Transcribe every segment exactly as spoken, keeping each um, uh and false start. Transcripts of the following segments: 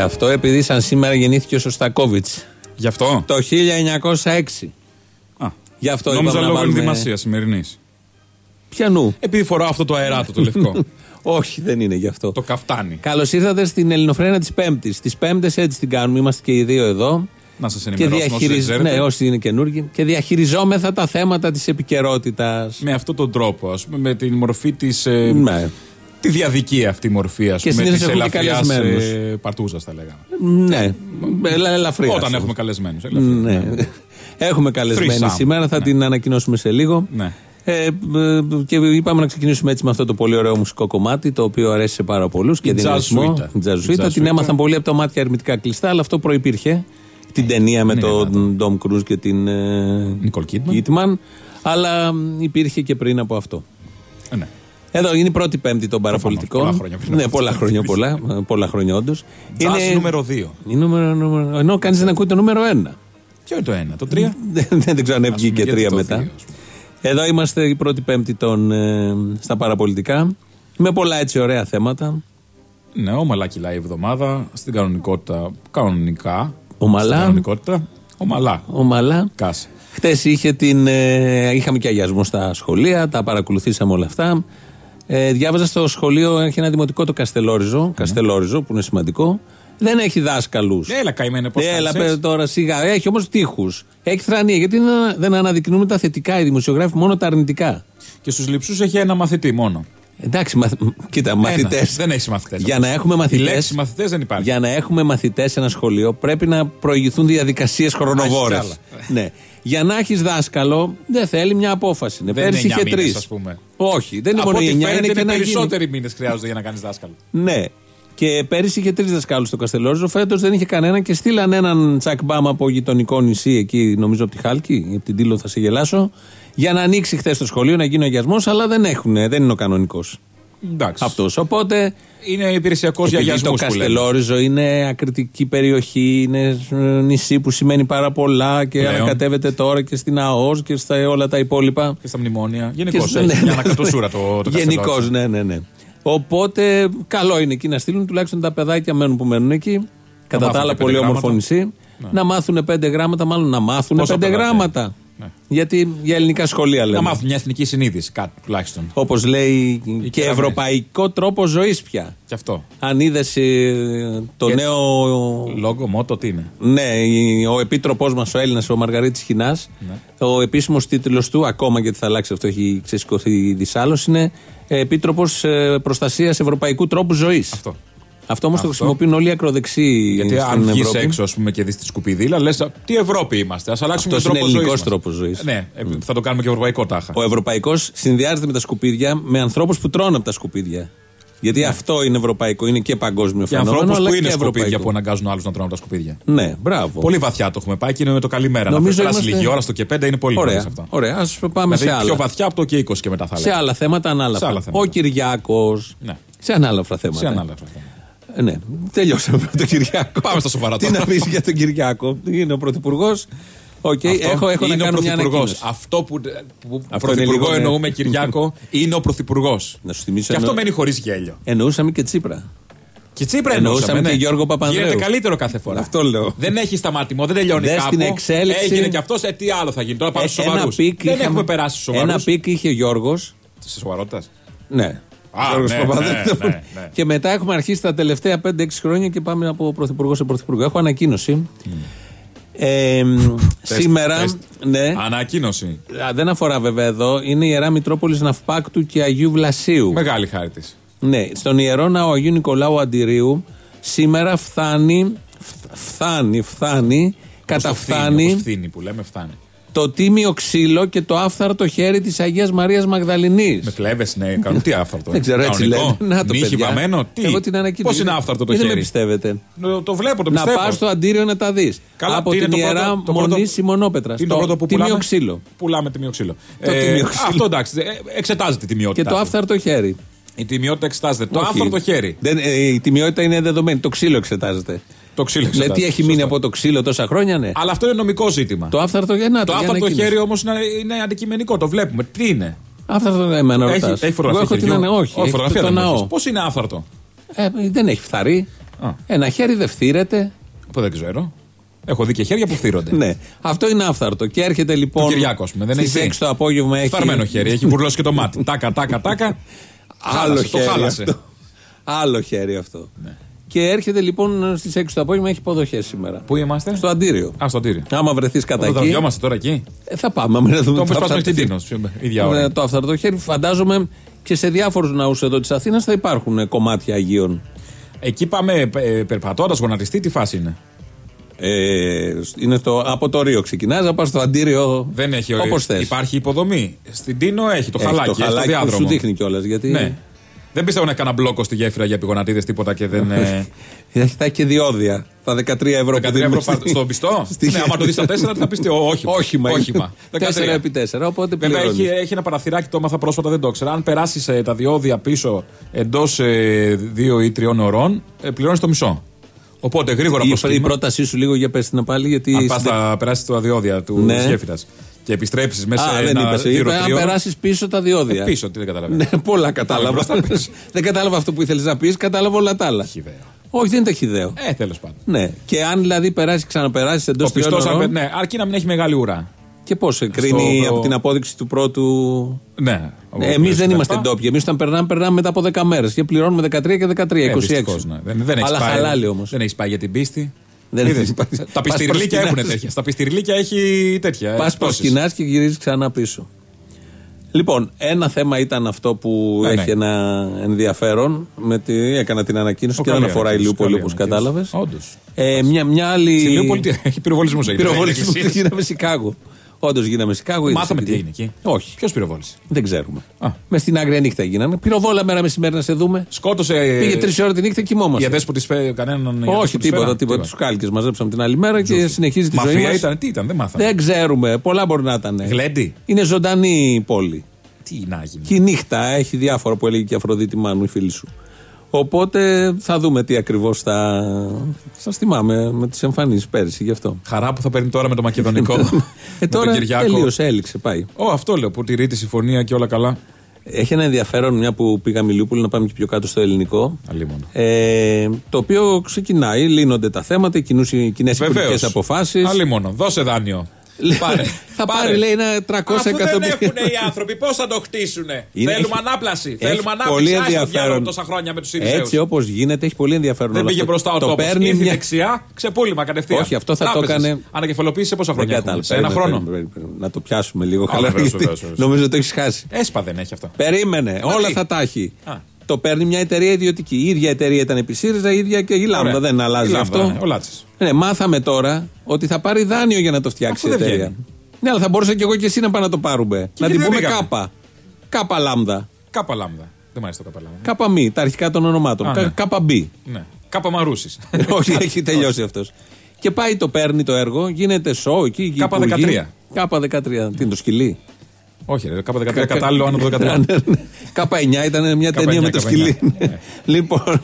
αυτό επειδή σαν σήμερα γεννήθηκε ο Σωστακόβιτς. Γι' αυτό. Το χίλια εννιακόσια έξι. Α, γι' αυτό νόμιζα λόγω βάλουμε... ενδυμασία σημερινής. Ποιανού? Επειδή φοράω αυτό το αεράτο το λευκό. Όχι, δεν είναι γι' αυτό. Το καφτάνι. Καλώς ήρθατε στην Ελληνοφρένα της Πέμπτης. Τις Πέμπτες έτσι την κάνουμε. Είμαστε και οι δύο εδώ. Να σας ενημερώσουμε διαχειριζ... όσοι ναι, όσοι είναι καινούργοι. Και διαχειριζόμεθα τα θέματα της επικαιρότητας. Με αυτόν τον τρόπο, ας πούμε, με την μορφή της. Ε... Ναι. Τη διαδική αυτή μορφή, ας πούμε, της ελαφριάς ε, παρτούζας, θα λέγαμε. Ναι, Ελα, ελαφριάς. Όταν έχουμε καλεσμένους. Ναι. Έχουμε καλεσμένοι σήμερα, θα ναι. την ανακοινώσουμε σε λίγο. Ναι. Ε, και είπαμε να ξεκινήσουμε έτσι με αυτό το πολύ ωραίο μουσικό κομμάτι, το οποίο αρέσει σε πάρα πολλούς και δίνει ρυθμό. Τζαζουίτα. Την έμαθαν πολύ από τα μάτια ερμητικά κλειστά, αλλά αυτό προϋπήρχε. Την ταινία με τον Ντομ Κρούζ και την Νικόλ Κίτμαν. Αλλά υπήρχε και πριν από αυτό. Ε, ναι. Εδώ είναι η πρώτη Πέμπτη των παραπολιτικών. Πολλά χρόνια πριν. Ναι, πολλά χρόνια, πολλά, πολλά χρόνια όντως. Είναι νούμερο δύο. Νούμερο, ενώ κανείς δεν ακούει το νούμερο ένα. Ποιο είναι το ένα, το τρία? Δεν ξέρω αν βγήκε και τρία μετά. Δύο, εδώ είμαστε η πρώτη Πέμπτη των, ε, στα παραπολιτικά. Με πολλά έτσι ωραία θέματα. Ναι, ομαλά κυλάει η εβδομάδα. Στην κανονικότητα, κανονικά. Ομαλά. Στην κανονικότητα, ομαλά. Ομαλά. Κάσε. Χτες είχε την, ε, είχαμε και αγιασμό στα σχολεία, τα παρακολουθήσαμε όλα αυτά. Ε, διάβαζα στο σχολείο, έχει ένα δημοτικό το Καστελόριζο, mm. Καστελόριζο που είναι σημαντικό. Δεν έχει δάσκαλους. Έλα, καημένε, πώς Έλα, πέρα τώρα σιγά. Έχει όμως τείχους. Έχει θρανία. Γιατί δεν αναδεικνύουμε τα θετικά οι δημοσιογράφοι, μόνο τα αρνητικά. Και στους λειψούς έχει ένα μαθητή μόνο. Εντάξει, μαθ... κοίτα, μαθητές. Δεν έχει μαθητές. Για να έχουμε μαθητές. Η λέξη μαθητές δεν υπάρχει. Για να έχουμε μαθητές σε ένα σχολείο πρέπει να προηγηθούν διαδικασίες χρονοβόρες. Ναι. Για να έχεις δάσκαλο δεν θέλει μια απόφαση. Δεν πέρσι είναι είχε τρεις. Ας πούμε. Όχι, δεν είναι μόνο εννιά, είναι και περισσότεροι μήνες χρειάζονται για να κάνεις δάσκαλο. Ναι. Και πέρυσι είχε τρεις δασκάλους στο Καστελόριζο, φέτος δεν είχε κανένα και στείλαν έναν τσακμπάμ από γειτονικό νησί εκεί, νομίζω από τη Χάλκη, από την Τήλο θα σε γελάσω, για να ανοίξει χθες το σχολείο, να γίνει ο αγιασμός, αλλά δεν έχουν, δεν είναι ο κανονικός. Εντάξει. Αυτός. Οπότε. Είναι υπηρεσιακός για αγιασμούς. Το Καστελόριζο είναι ακριτική περιοχή, είναι νησί που σημαίνει πάρα πολλά και πλέον ανακατεύεται τώρα και στην ΑΟΣ και στα όλα τα υπόλοιπα. Και στα μνημόνια. Γενικώς έχει ναι, μια ανακατοσούρα το, το Γενικώς, ναι, ναι, ναι. Οπότε καλό είναι εκεί να στείλουν, τουλάχιστον τα παιδάκια μένουν που μένουν εκεί. Κατά τα άλλα, πολύ όμορφο νησί. Ναι. Να μάθουν πέντε γράμματα, μάλλον να μάθουν πόσα πέντε παιδάκια. Γράμματα. Ναι. Γιατί για ελληνικά σχολεία λέμε. Να μάθουν μια εθνική συνείδηση, κάτι τουλάχιστον. Όπως λέει η και ευρωπαϊκό τρόπο ζωής πια. Και αυτό. Αν είδες το και νέο. Λόγο, μότο, τι είναι. Ναι, ο επίτροπός μας, ο Έλληνας, ο Μαργαρίτης Χινάς, ναι. Ο επίσημος τίτλος του, ακόμα γιατί θα αλλάξει αυτό, έχει ξεσηκωθεί δυσάλλως, είναι Επίτροπος Προστασίας Ευρωπαϊκού Τρόπου Ζωής. Αυτό. Αυτό όμως το χρησιμοποιούν όλοι οι ακροδεξιοί. Γιατί αν βγεις έξω, ας πούμε, και δεις τη σκουπιδίλα, λες τι Ευρώπη είμαστε. Ας αλλάξουμε τον τρόπο ζωής. Αυτό είναι ελληνικός τρόπος ζωής. Ναι, mm. θα το κάνουμε και ευρωπαϊκό τάχα. Ο ευρωπαϊκός συνδυάζεται με τα σκουπίδια με ανθρώπους που τρώνε από τα σκουπίδια. Γιατί ναι. αυτό είναι ευρωπαϊκό, είναι και παγκόσμιο φαινόμενο. Και ανθρώπους που είναι σκουπίδια που αναγκάζουν άλλους να τρώνε από τα σκουπίδια. Ναι, μπράβο. Πολύ βαθιά το έχουμε πάει και είναι με το καλημέρα. Νομίζω να περάσει είμαστε... λίγη ώρα στο και πέντε είναι πολύ ωραία αυτά. Ωραία, ας πάμε δηλαδή, σε άλλα. Πιο βαθιά από το και είκοσι και μετά θα λέγαμε. Σε άλλα θέματα ανάλαφρα. Ο Κυριάκος. Ναι. Σε ανάλαφρα θέματα. Σε ανάλαφρα θέματα. Ναι, τελειώσαμε με τον Κυριάκο. Πάμε στα σοβαρά τώρα. Τι να πεις για τον Κυριάκο? Είναι ο πρωθυπουργός. Okay, έχω, έχω είναι να ο κάνω μια ανακοίνωση. Αυτό που, που αυτό πρωθυπουργό λίγο, εννοούμε ναι. Κυριάκο είναι ο πρωθυπουργός. Να σου θυμίσω. Και αυτό μένει χωρίς γέλιο. Εννοούσαμε και Τσίπρα. Και Τσίπρα εννοούσαμε. Εννοούσαμε ναι. και Γιώργο Παπανδρέου. Γίνεται καλύτερο κάθε φορά. Αυτό λέω. Δεν έχει σταματημό, δεν τελειώνει Δες κάπου. Στην εξέλιξη... Έγινε και αυτός, ε, τι άλλο θα γίνει. Τώρα πάμε στους σοβαρούς. Δεν είχαμε... έχουμε περάσει στους σοβαρούς. Ένα πικ είχε ο Γιώργος. Της σοβαρότητας. Ναι. Α, ναι, ναι, ναι, ναι. Και μετά έχουμε αρχίσει τα τελευταία πέντε έξι χρόνια και πάμε από πρωθυπουργό σε πρωθυπουργό. Έχω ανακοίνωση. Mm. Ε, τεστ, σήμερα. τεστ. Ναι, ανακοίνωση. Δεν αφορά βέβαια εδώ. Είναι η Ιερά Μητρόπολης Ναυπάκτου και Αγίου Βλασίου. Μεγάλη χάρη της. Ναι, στον Ιερό Ναό Αγίου Νικολάου Αντιρίου σήμερα φτάνει. Φτάνει, φτάνει. Καταφθάνει. Φθήνει που λέμε, φτάνει. Το τίμιο ξύλο και το άφθαρτο χέρι της Αγίας Μαρίας Μαγδαληνής. Με φλέβες, ναι, κάνουν τι άφθαρτο. Δεν ξέρω, έτσι λένε. Να το νύχι βαμμένο, τι. Πώς είναι άφθαρτο το χέρι? Δεν με πιστεύετε. Το βλέπω, το πιστεύω. Να πας στο Αντίριο να τα δεις. Καλά, από την Ιερά Μονή Σιμωνόπετρας. Το τίμιο ξύλο. Πουλάμε τίμιο ξύλο. Αυτό εντάξει, εξετάζεται η τιμιότητα. Και το άφθαρτο χέρι. Η τιμιότητα εξετάζεται. Το άφθαρτο χέρι. Η τιμιότητα είναι δεδομένη. Το ξύλο εξετάζεται. Το ξύλο εξετάζεται. Δηλαδή, τι έχει μείνει από το ξύλο τόσα χρόνια, ναι. Αλλά αυτό είναι νομικό ζήτημα. Το άφθαρτο, να, το άφθαρτο χέρι όμως είναι, είναι αντικειμενικό. Το βλέπουμε. Τι είναι? Άφθαρτο, εμένα ρωτάς. Έχει φωτογραφία. Όχι, όχι, όχι, φωτογραφία. Πώς είναι άφθαρτο? Ε, δεν έχει φθαρεί. Α. Ένα χέρι δεν φθήρεται. Που δεν ξέρω. Έχω δει και χέρια που φθύρονται. Ναι. Αυτό είναι άφθαρτο. Και έρχεται λοιπόν. Το Κυριάκο, δεν έχει. Στις έξι το απόγευμα έχει. Φθαρμένο χέρι, έχει μπουρλώσει και το μάτι. Τάκα, τάκα, τάκα. Άλλο χέρι. Το χάλασε. Αυτό. Άλλο χέρι αυτό. Ναι. Και έρχεται λοιπόν στις έξι το απόγευμα, έχει υποδοχές σήμερα. Πού είμαστε? Στο Αντίριο. Α, στο Αντίριο. Άμα βρεθείς κατά εκεί. Θα δυόμαστε τώρα εκεί. Ε, θα πάμε. Να δούμε το το στην Τίνο. Το αυθαρτό χέρι, φαντάζομαι και σε διάφορους ναούς εδώ της Αθήνας θα υπάρχουν κομμάτια Αγίων. Εκεί πάμε ε, περπατώντας, γονατιστή, τι φάση είναι? Ε, είναι στο, από το Ρίο ξεκινάς, να πας στο Αντίριο. Δεν έχει, όπως θες. Υπάρχει υποδομή. Στην Τίνο έχει το έχει χαλάκι. Το χαλάκι έχει το που σου δείχνει κιόλας. Γιατί... Ναι. Δεν πιστεύω να έκανα μπλόκο στη γέφυρα για πηγονατίδες τίποτα και δεν. Θα έχει και διόδια. Τα δεκατρία ευρώ δεκατρία ευρώ στον πιστό. Ναι, άμα το δεις στα τέσσερα θα πεις όχημα. Όχημα. Όχημα. τέσσερα επί τέσσερα. Οπότε βέβαια έχει, έχει ένα παραθυράκι, το έμαθα πρόσφατα, δεν το ήξερα. Αν περάσεις ε, τα διόδια πίσω εντός ε, δύο ή τριών ωρών, ε, πληρώνεις το μισό. Οπότε γρήγορα η, η πρότασή σου λίγο για πες την πάλι. Γιατί αν πας να περάσεις τα διόδια του ναι. γέφυρας και επιστρέψεις μέσα σε ένα είπε, αν περάσεις πίσω τα διόδια. Ε, πίσω, τι δεν καταλαβαίνω. Ναι, πολλά κατάλαβα. Δεν κατάλαβα αυτό που ήθελες να πεις, κατάλαβα όλα τα άλλα. Χιδαίο. Όχι, δεν είναι ταχυδαίο. Ε, τέλος πάντων. Ναι. Και αν δηλαδή περάσει, ξαναπεράσει εντός τριών ώρων. Ναι, αρκεί να μην έχει μεγάλη ουρά. Και πώς κρίνει στο... από την απόδειξη του πρώτου. Ναι. Ε, εμείς δεν είμαστε ντόπιοι. Εμείς όταν περνάμε, περνάμε μετά από δέκα μέρες. Και πληρώνουμε δεκατρία και δεκατρία, ε, είκοσι έξι. Ναι. Δεν, δεν αλλά πάει, χαλάλι όμως. Δεν έχει πάει για την πίστη. Δεν τα πιστηρλίκια έχουν τέτοια. Στα πιστηρλίκια έχει τέτοια. Πας προσκυνάς και γυρίζεις ξανά πίσω. Λοιπόν, ένα θέμα ήταν αυτό που ναι, έχει ναι. ένα ενδιαφέρον. Με τη, έκανα την ανακοίνωση Ο και δεν αφορά Ηλιούπολη όπως κατάλαβες. Όντως. Ε, μια, μια άλλη. Στη Ηλιούπολη έχει πυροβολισμούς. Πυροβολισμούς γίναμε Σικάγο. Όντως γίναμε Σικάγο. Μάθαμε τι έγινε εκεί. Όχι. Ποιος πυροβόλησε? Δεν ξέρουμε. Με στην άγρια νύχτα γίνανε. Πυροβόλα μέρα μεσημέρι να σε δούμε. Σκότωσε. Πήγε τρεις ώρες τη νύχτα και κοιμόμαστε. Οι αδέσποτες κανέναν. Όχι, τίποτα. τίποτα. Τους κάλκες μαζέψαμε την άλλη μέρα και συνεχίζει τη ζωή μας. Μαφία ήταν, τι ήταν, δεν μάθαμε. Δεν ξέρουμε. Πολλά μπορεί να ήταν. Γλέντι. Είναι ζωντανή η πόλη. Τι να γίνει. Και η νύχτα έχει διάφορα που έλεγε και η Αφροδίτη Μάνου, η φίλη σου. Οπότε θα δούμε τι ακριβώς θα. Σας θυμάμαι με τις εμφανίσεις πέρυσι γι' αυτό. Χαρά που θα παίρνει τώρα με το μακεδονικό. ε, τώρα τελείωσε, έληξε, πάει. Ω, αυτό λέω που τηρεί τη συμφωνία και όλα καλά. Έχει ένα ενδιαφέρον, μια που πήγαμε Ηλιούπολη, να πάμε και πιο κάτω στο ελληνικό. Ε, το οποίο ξεκινάει, λύνονται τα θέματα, οι κοινές υπουργικές αποφάσεις. Αλλήμον, δώσε δάνειο. Πάρε. Θα πάρει, πάρε. λέει, ένα τριακόσια εκατομμύρια. Δεν έχουν οι άνθρωποι, πώς θα το χτίσουνε. Είναι, Θέλουμε έχει, ανάπλαση. Έχει Θέλουμε ανάπτυξη. Πολύ ενδιαφέρον. Τόσα χρόνια με τους Συριζέους. Έτσι όπως γίνεται, έχει πολύ ενδιαφέρον. Δεν πήγε μπροστά ο τόπος. Ήρθε μια... δεξιά, ξεπούλημα κατευθείαν. Όχι, αυτό θα Άπεσες. το έκανε. Ανακεφαλοποίηση σε πόσα χρόνια? Σε ένα χρόνο. Να το πιάσουμε λίγο καλά. Νομίζω ότι το έχει χάσει. Έσπα δεν έχει αυτό. Περίμενε, όλα θα τα έχει. Το παίρνει μια εταιρεία ιδιωτική. Η ίδια εταιρεία ήταν επί ΣΥΡΙΖΑ, η ίδια και η Λάμδα. Δεν αλλάζει αυτό. Ναι, μάθαμε τώρα ότι θα πάρει δάνειο για να το φτιάξει η εταιρεία. Ναι, αλλά θα μπορούσα και εγώ και εσύ να πάμε να το πάρουμε. Και να την πούμε κάπα. Κάπα Λάμδα. Κάπα Λάμδα. Δεν μ' αρέσει το κάπα Λάμδα. Κάπα μη, τα αρχικά των ονομάτων. Α, ναι. Κάπα μπι. Ναι. Κάπα Μαρούσης. Όχι, έχει τελειώσει αυτός. Και πάει το παίρνει το έργο, γίνεται σοου εκεί. Κάπα δεκατρία. Κάπα δεκατρία. Τι είναι το σκυλί? Όχι, ρε, κάπα δεκατρία κατάλληλο άνω το δεκατρία. Κάπα εννιά ήταν μια ταινία με το σκυλί. Λοιπόν.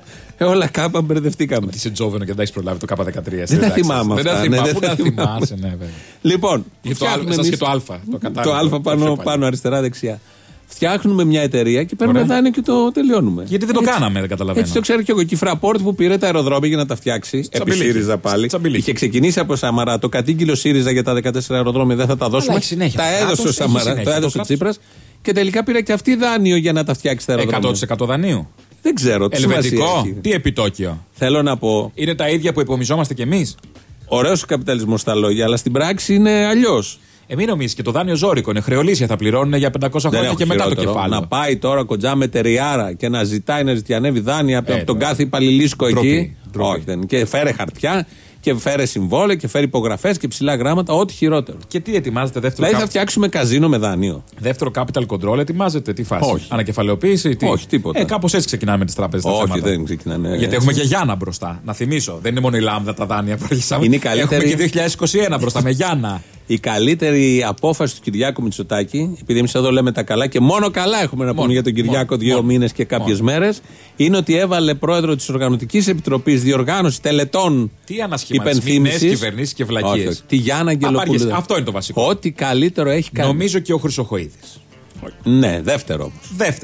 Όλα κάπα μπερδευτήκαμε. Τι σε τζόβενο και δεν έχει προλάβει το κάπα δεκατρία. Δεν τα θυμάμαι αυτά. Δεν τα θυμάσαι, ναι, βέβαια. Λοιπόν, φτιάχνουμε και το Α. Το Α πάνω αριστερά-δεξιά. Φτιάχνουμε μια εταιρεία και παίρνουμε δάνειο και το τελειώνουμε. Γιατί δεν το κάναμε, δεν καταλαβαίνω. Έτσι το ξέρω και εγώ. Και η Fraport που πήρε τα αεροδρόμια για να τα φτιάξει. Επί ΣΥΡΙΖΑ πάλι. Είχε ξεκινήσει από Σαμαρά. Το κατήγγειλο ΣΥΡΙΖΑ για τα δεκατέσσερα αεροδρόμια δεν θα τα δώσουμε. Τα έδωσε ο Σαμαρά. Το έδωσε ο Τσίπρας. Και τελικά πήρε και αυτή δάνειο για να τα φτιάξει τα αεροδρόμια. εκατό τοις εκατό δανείου. Δεν ξέρω. Τι Ελβετικό, τι επιτόκιο. Θέλω να πω. Είναι τα ίδια που υπομιζόμαστε κι εμείς. Ωραίος ο καπιταλισμός στα λόγια, αλλά στην πράξη είναι αλλιώς. Ε, μην νομίζεις και το δάνειο ζώρικο είναι χρεολύσια. Θα πληρώνουν για πεντακόσια χρόνια και μετά το κεφάλαιο. Να πάει τώρα κοντζά με τεριάρα και να ζητάει να ζητιανεύει δάνεια ε, από τον κάθε υπαλληλίσκο εκεί. Όχι, δεν. Και φέρε χαρτιά και φέρε συμβόλαια και φέρε υπογραφές και ψηλά γράμματα, ό,τι χειρότερο. Και τι ετοιμάζεται δεύτερο? Δηλαδή θα φτιάξουμε καζίνο με δάνειο. Δεύτερο capital control ετοιμάζεται, τι φάση? Όχι. Ανακεφαλαιοποίηση, τι? Όχι, τίποτα. Ε, κάπως έτσι ξεκινάμε με τις τράπεζες. Όχι, θέματα. δεν ξεκινάνε. Γιατί έτσι. Έχουμε και Γιάννα μπροστά. Να θυμίσω. Δεν είναι μόνο η Λάμδα τα δάνεια που αρχίσαμε. Είναι καλύτερη... Έχουμε και δύο χιλιάδες είκοσι ένα μπροστά με Γιάννα. Η καλύτερη απόφαση του Κυριάκου Μητσοτάκη, επειδή εμείς εδώ λέμε τα καλά και μόνο καλά έχουμε να πούμε για τον Κυριάκο δύο μήνες και κάποιες μέρες, είναι ότι έβαλε πρόεδρο της Οργανωτικής Επιτροπής Διοργάνωση Τελετών Υπενθύμησης. Κυβερνήσεις και βλακίες. Τη Γιάννα Αγγελοπούλου. Αυτό είναι το βασικό. Ό,τι καλύτερο έχει κάνει. Νομίζω και ο Χρυσοχοΐδης. Ναι, δεύτερο όμως. Δεύτερο.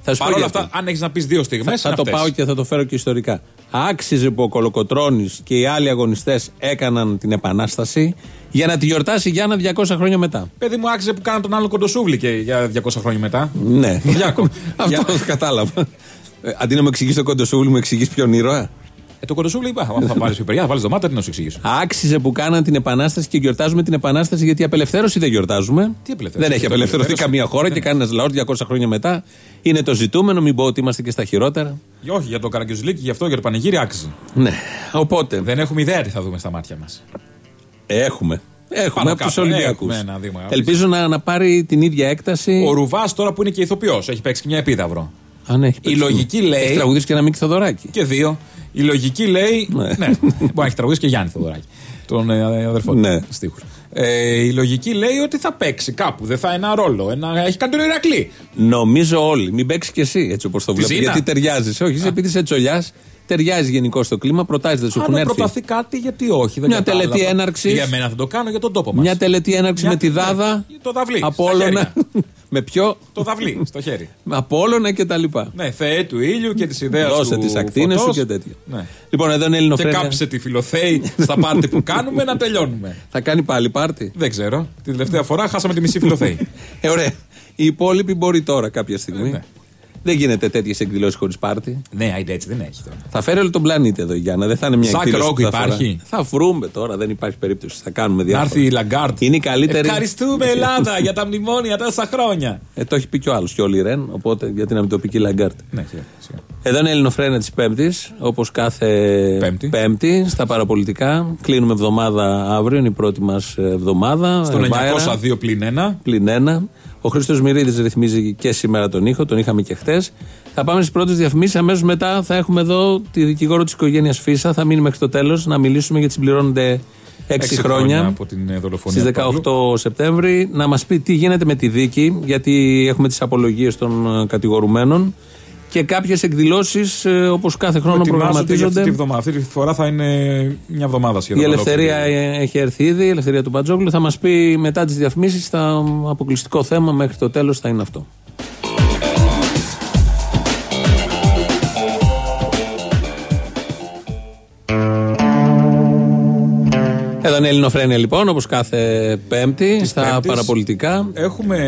Παρ' όλα αυτά, αν έχεις να πεις δύο στιγμές. Θα, θα το πάω και θα το φέρω και ιστορικά. Άξιζε που ο Κολοκοτρώνης και οι άλλοι αγωνιστές έκαναν την Επανάσταση για να τη γιορτάσει η Γιάννα διακόσια χρόνια μετά. Παιδί μου, άξιζε που κάναν τον άλλο Κοντοσούβλη και για διακόσια χρόνια μετά. Ναι, αυτό το κατάλαβα. Αντί να μου εξηγήσει τον Κοντοσούβλη, μου εξηγήσει ποιον ήρωα. Ε, το Κοντοσούβλη είπα. Θα βάλει πιπεριά, θα βάλει ντομάτα, τι να σου εξηγήσω. Άξιζε που κάναν την Επανάσταση και γιορτάζουμε την Επανάσταση, γιατί απελευθέρωση δεν γιορτάζουμε. Τι απελευθέρωση? Δεν έχει απελευθερωθεί καμία χώρα και κανένα λαό διακόσια χρόνια μετά. Είναι το ζητούμενο, μην πω ότι είμαστε και στα χειρότερα. Όχι, για το Καραγκιουζλίκι, γι' αυτό για το πανηγύρι άξιζε. Ναι, οπότε. Δεν έχουμε ιδέα τι θα δούμε στα μάτια μας. Έχουμε. Έχουμε από τους Ολυμπιακούς. Δήμα, Ελπίζω να, να πάρει την ίδια έκταση. Ο Ρουβάς τώρα που είναι και ηθοποιός, έχει παίξει και μια επίδαυρο. Αν έχει η λογική λέει. Έχει τραγουδίσει και ένα Μίκη Θοδωράκη. Και δύο. Η λογική λέει. Ναι, ναι μπορεί να έχει τραγουδίσει και Γιάννη Θοδωράκη. Τον ε, αδερφό του. Ναι. Στίχους. Ε, η λογική λέει ότι θα παίξει κάπου. Δεν θα ένα ρόλο. Ένα... Έχει κάνει τον Ηρακλή. Νομίζω όλοι. Μην παίξει κι εσύ έτσι όπως το βλέπω. Γιατί ταιριάζει. Όχι, είσαι επειδή είσαι τσολιάς. Ταιριάζει γενικώ στο κλίμα, προτάζει, δεν σου έχουν έρθει. Αν προταθεί κάτι, γιατί όχι. Δεν μια τελετή έναρξη. Για μένα θα το κάνω για τον τόπο μας. Μια τελετή έναρξη μια... με τη Δάδα. Ναι, το δαυλί. Απόλλωνα. Με ποιο? Το δαυλί στο χέρι. Απόλλωνα και τα λοιπά. Ναι, Θεέ του ήλιου και τη ιδέα του. Δώσε τις ακτίνες σου και τέτοια. Ναι. Λοιπόν, εδώ είναι Ελληνοφρένεια. Και κάψε τη Φιλοθέη στα πάρτι που κάνουμε να τελειώνουμε. Θα κάνει πάλι πάρτι. Δεν ξέρω. Την τελευταία φορά χάσαμε τη μισή Φιλοθέη. Ε, ωραία. Οι υπόλοιποι μπορεί τώρα κάποια στιγμή. Ναι. Δεν γίνεται τέτοιες εκδηλώσεις χωρίς πάρτι. Ναι, έτσι δεν έχει τώρα. Θα φέρει όλο τον πλανήτη εδώ, Γιάννα. Δεν θα είναι μια Σακ εκδήλωση. ροκ υπάρχει. Θα βρούμε τώρα, δεν υπάρχει περίπτωση. Θα κάνουμε διάφορα. Να έρθει η Λαγκάρτ. Είναι η καλύτερη. Ευχαριστούμε Ελλάδα για τα μνημόνια τόσα χρόνια. Ε, το έχει πει κι ο άλλος, και ο Λιρέν. Οπότε γιατί να μην το πει και η Λαγκάρτ. Ναι, σιγά, σιγά. Εδώ είναι η Ελληνοφρένεια της Πέμπτης. Όπως κάθε Πέμπτη. Πέμπτη στα παραπολιτικά. Κλείνουμε εβδομάδα αύριο, είναι η πρώτη μας εβδομάδα. Στον εννιακόσια δύο πλην ένα. Πλην ένα. Ο Χρήστος Μυρίδης ρυθμίζει και σήμερα τον ήχο, τον είχαμε και χτες. Θα πάμε στις πρώτες διαφημίσεις. Αμέσως μετά θα έχουμε εδώ τη δικηγόρο της οικογένειας Φίσα. Θα μείνει μέχρι το τέλος να μιλήσουμε γιατί συμπληρώνονται έξι χρόνια από την δολοφονία. Στις δεκαοκτώ Σεπτέμβρη. Να μας πει τι γίνεται με τη δίκη, γιατί έχουμε τις απολογίες των κατηγορουμένων και κάποιες εκδηλώσεις όπως κάθε χρόνο προγραμματίζονται. Αυτή, αυτή τη φορά θα είναι μια εβδομάδα σχεδόν. Η Ελευθερία έχει έρθει ήδη, η Ελευθερία του Μπατζόγλου. Θα μας πει μετά τις διαφημίσεις. Το αποκλειστικό θέμα μέχρι το τέλος θα είναι αυτό. Εδώ είναι η Ελληνοφρένεια λοιπόν, όπως κάθε Πέμπτη, της στα πέμπτης, παραπολιτικά. Έχουμε.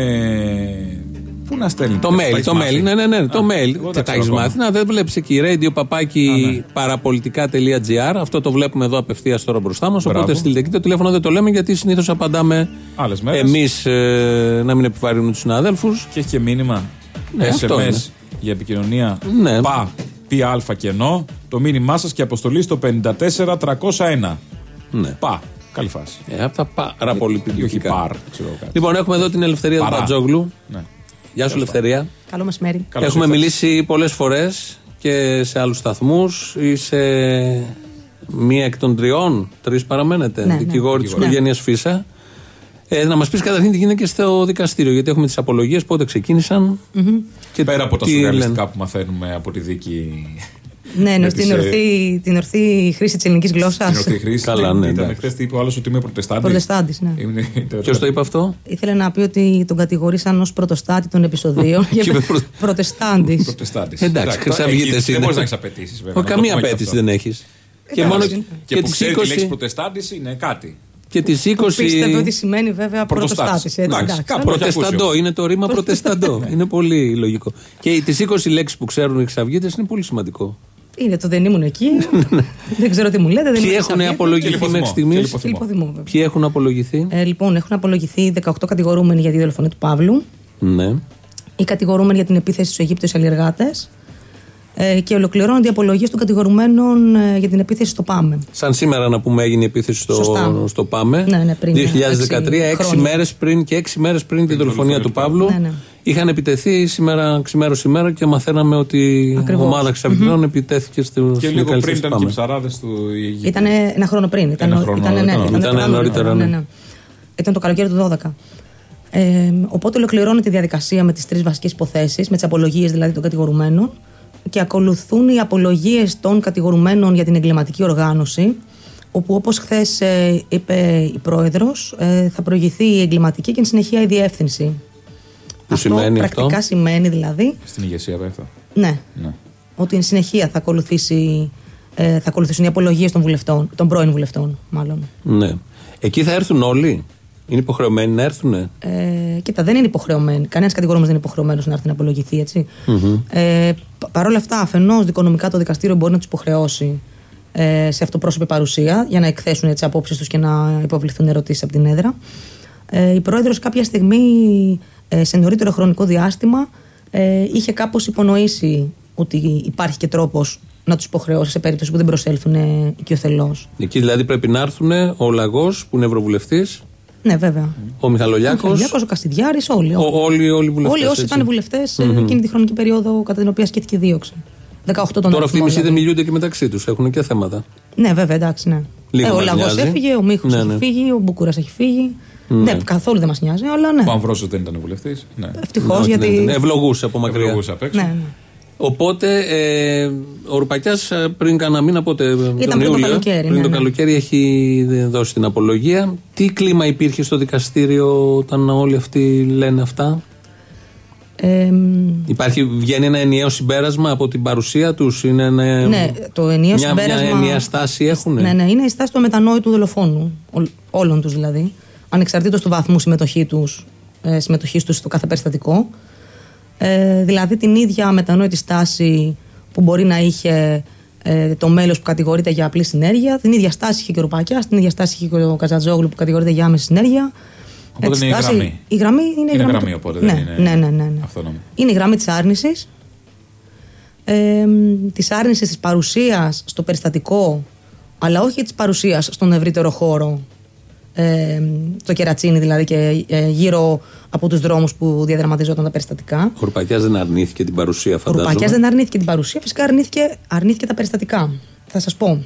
Πού να στέλνει. Το mail, το mail. Ναι, ναι, ναι, το mail. Τι τα έχεις μάθει? Να, δεν βλέπεις εκεί. radio παπάκι παραπολιτικά.gr. Αυτό το βλέπουμε εδώ απευθείας τώρα μπροστά μας. Οπότε στείλτε εκεί. Το τηλέφωνο δεν το λέμε γιατί συνήθως απαντάμε εμείς ε, να μην επιβαρύνουμε τους συναδέλφους. Και έχει και μήνυμα. Ναι, ες εμ ες για επικοινωνία. Ναι. Πα, πι αλφα κενό. Το μήνυμά σας και αποστολή στο πέντε τέσσερα τριακόσια ένα. Ναι. Πα. Καλή φάση. Ε, από τα παραπολιτικά. Όχι παρ, ξέρω κάτι. Λοιπόν, έχουμε εδώ την Ελευθερία του Μπατζόγλου. Ναι. Γεια σου, Ελευθερία. Καλό μεσημέρι. Έχουμε μιλήσει πολλές φορές και σε άλλους σταθμούς ή σε μία εκ των τριών. Τρεις παραμένετε. Ναι, δικηγόροι ναι. της οικογένειας ναι. Φίσα. Ε, να μας πεις καταρχήν τι γίνεται και στο δικαστήριο. Γιατί έχουμε τις απολογίες, πότε ξεκίνησαν. Mm-hmm. Και πέρα από τα σουρεαλιστικά που μαθαίνουμε από τη δίκη. Ναι, ναι, την ορθή, την ορθή χρήση της ελληνικής γλώσσας. Την ορθή χρήση. Καλά, ναι. Ήταν χθες τι είπε ο άλλος ότι είμαι προτεστάντης. Προτεστάντης, ναι. Ποιος το είπε αυτό? Ήθελε να πει ότι τον κατηγορήσαν ως πρωτοστάτη των επεισοδίων. Προτεστάντης. Προτεστάντης. Εντάξει, χρυσαυγίτες είναι. Δεν μπορείς να έχεις απαιτήσεις βέβαια. Καμία απαιτήση δεν έχεις. Και μόνο και που ξέρει τη λέξη προτεστάντης είναι κάτι. Και τις είκοσι. Πίστευε ότι σημαίνει βέβαια πρωτοστάτης. Προτεσταντό, είναι το ρήμα προτεσταντό. Είναι πολύ λογικό. Και τις είκοσι λέξεις που ξέρουν οι χρυσαυγίτες είναι πολύ σημαντικό. Είναι το δεν ήμουν εκεί. Δεν ξέρω τι μου λέτε. Ποιοι έχουν απολογηθεί μέχρι στιγμής? Ποιοι έχουν απολογηθεί? Ε, λοιπόν, έχουν απολογηθεί δεκαοκτώ κατηγορούμενοι για τη δολοφονία του Παύλου. Ναι. Οι κατηγορούμενοι για την επίθεση στους Αιγύπτιους αλλιεργάτες. Ε, και ολοκληρώνονται οι απολογίες των κατηγορουμένων ε, για την επίθεση στο ΠΑΜΕ. Σαν σήμερα να πούμε έγινε η επίθεση στο, στο ΠΑΜΕ. Ναι, ναι, πριν, δύο χιλιάδες δεκατρία, έξι μέρες πριν και έξι μέρες πριν την δολοφονία του Παύλου. Ναι, ναι. Είχαν επιτεθεί σήμερα, ξημέρωση ημέρα και μαθαίναμε ότι η ομάδα χρυσαυγητών mm-hmm. επιτέθηκε στο Και λίγο πριν ήταν και οι ψαράδες του Αιγύπτου. Ήταν ένα χρόνο πριν. Ήταν, ένα χρόνο, ήταν, ναι, ήταν, ήταν, ήταν νωρίτερα. Ναι. Ναι, ναι. Ήταν το καλοκαίρι του δώδεκα. Ε, οπότε ολοκληρώνεται η διαδικασία με τις τρεις βασικές υποθέσεις, με τις απολογίες δηλαδή των κατηγορουμένων. Και ακολουθούν οι απολογίες των κατηγορουμένων για την εγκληματική οργάνωση, όπου όπως χθες ε, είπε η πρόεδρος, ε, θα προηγηθεί η εγκληματική και εν συνεχεία η διεύθυνση. Που αυτό σημαίνει πρακτικά αυτό. σημαίνει δηλαδή. Στην ηγεσία πέφτω. Ναι. ναι. Ότι εν συνεχεία θα, ακολουθήσει, ε, θα ακολουθήσουν οι απολογίες των βουλευτών, των πρώην βουλευτών, μάλλον. Ναι. Εκεί θα έρθουν όλοι. Είναι υποχρεωμένοι να έρθουν. Ε, κοίτα, δεν είναι υποχρεωμένοι. Κανένας κατηγορούμενος δεν είναι υποχρεωμένος να έρθει να απολογηθεί, έτσι. Mm-hmm. Ε, Παρ' όλα αυτά, αφενός δικονομικά το δικαστήριο μπορεί να τους υποχρεώσει ε, σε αυτοπρόσωπη παρουσία για να εκθέσουν τις απόψεις τους και να υποβληθούν ερωτήσεις από την έδρα. Ε, η πρόεδρος κάποια στιγμή, ε, σε νωρίτερο χρονικό διάστημα, ε, είχε κάπως υπονοήσει ότι υπάρχει και τρόπος να τους υποχρεώσει σε περίπτωση που δεν προσέλθουν ε, οικειοθελώς. Εκεί δηλαδή πρέπει να έρθουν ο Λαγός που είναι ευρωβουλευτής. Ναι, βέβαια. Ο Μιχαλολιάκος. Ο Μιχαλολιάκος, ο Καστιδιάρης, όλοι. Ο, όλοι, όλοι οι βουλευτές. Όλοι όσοι ήταν βουλευτές mm-hmm. εκείνη τη χρονική περίοδο κατά την οποία ασκήθηκε δίωξη. δεκαοκτώ τον Τώρα αυτοί οι μισοί δηλαδή. δεν μιλούνται και μεταξύ τους. Έχουν και θέματα. Ναι, βέβαια, εντάξει, ναι. Ε, ο Λαγός έφυγε, ο Μίχος ναι, ναι. έχει φύγει, ο Μπουκούρας έχει φύγει. Ναι, ναι καθόλου δεν μας νοιάζει, αλλά ναι. Ο Αμβρόσιος δεν ήταν βουλευτής. Ναι. Ευτυχώς, ναι, γιατί. Ναι, ναι. Ευλογούσε από μακριά. Ευλογούσε απ' έξω. Ναι, ναι. Οπότε ε, ο Ρουπακιάς πριν κάνα μήνα, πότε, Ήταν τον πριν Ιούλιο, το καλοκαίρι, πριν ναι, το ναι. καλοκαίρι έχει δώσει την απολογία. Τι κλίμα υπήρχε στο δικαστήριο όταν όλοι αυτοί λένε αυτά? Ε, Υπάρχει, βγαίνει ένα ενιαίο συμπέρασμα από την παρουσία τους? Είναι ένα, ναι, το ενιαίο μια, συμπέρασμα. Μια ενιαία στάση έχουν? Ναι, ναι, είναι η στάση του αμετανόητου δολοφόνου. Ό, όλων τους δηλαδή. Ανεξαρτήτως του βαθμού συμμετοχή τους, ε, συμμετοχής τους στο κάθε περιστατικό. Ε, δηλαδή την ίδια αμετανόητη στάση που μπορεί να είχε ε, το μέλος που κατηγορείται για απλή συνέργεια, την ίδια στάση είχε και ο Ρουπακιάς, την ίδια στάση είχε και ο Καζατζόγλου που κατηγορείται για άμεση συνέργεια. Οπότε είναι η γραμμή. Η γραμμή είναι, είναι η γραμμή, γραμμή οπότε ναι, δεν είναι ναι, ναι, ναι, ναι. αυτόνομη. Είναι η γραμμή της άρνησης, ε, της άρνησης της παρουσίας στο περιστατικό, αλλά όχι της παρουσίας στον ευρύτερο χώρο, ε, το κερατσίνι δηλαδή και ε, γύρω από τους δρόμους που διαδραματιζόταν τα περιστατικά. Ο Ρουπακιάς δεν αρνήθηκε την παρουσία, φαντάζομαι. Ο Ρουπακιάς δεν αρνήθηκε την παρουσία, φυσικά αρνήθηκε, αρνήθηκε τα περιστατικά. Θα σας πω.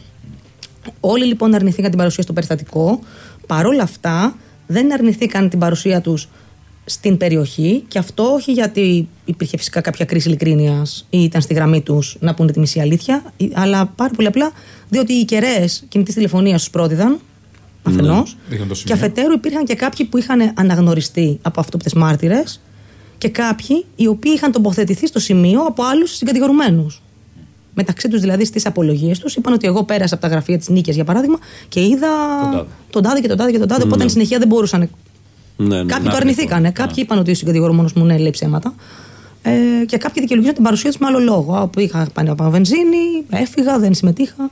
Όλοι λοιπόν αρνηθήκαν την παρουσία στο περιστατικό, παρόλα αυτά δεν αρνηθήκαν την παρουσία τους στην περιοχή, και αυτό όχι γιατί υπήρχε φυσικά κάποια κρίση ειλικρίνειας ή ήταν στη γραμμή τους να πούνε τη μισή αλήθεια, αλλά πάρα πολύ απλά διότι οι κεραίες κινητής τηλεφωνίας τους πρότειναν αφενός, ναι, και αφετέρου υπήρχαν και κάποιοι που είχαν αναγνωριστεί από αυτόπτες μάρτυρες και κάποιοι οι οποίοι είχαν τοποθετηθεί στο σημείο από άλλους συγκατηγορουμένους. Μεταξύ τους δηλαδή στις απολογίες τους είπαν ότι εγώ πέρασα από τα γραφεία της Νίκης για παράδειγμα και είδα τον τάδε και τον τάδε και τον τάδε, οπότε εν συνεχεία δεν μπορούσαν. Ναι, ναι, κάποιοι ναι, το αρνηθήκανε. Ναι. Κάποιοι είπαν ότι ο συγκατηγορούμενος μου ναι, λέει ψέματα. Ε, και κάποιοι δικαιολογήσαν την παρουσία τους με άλλο λόγο. Είχα πάει να πάω βενζίνη, έφυγα, δεν συμμετείχα.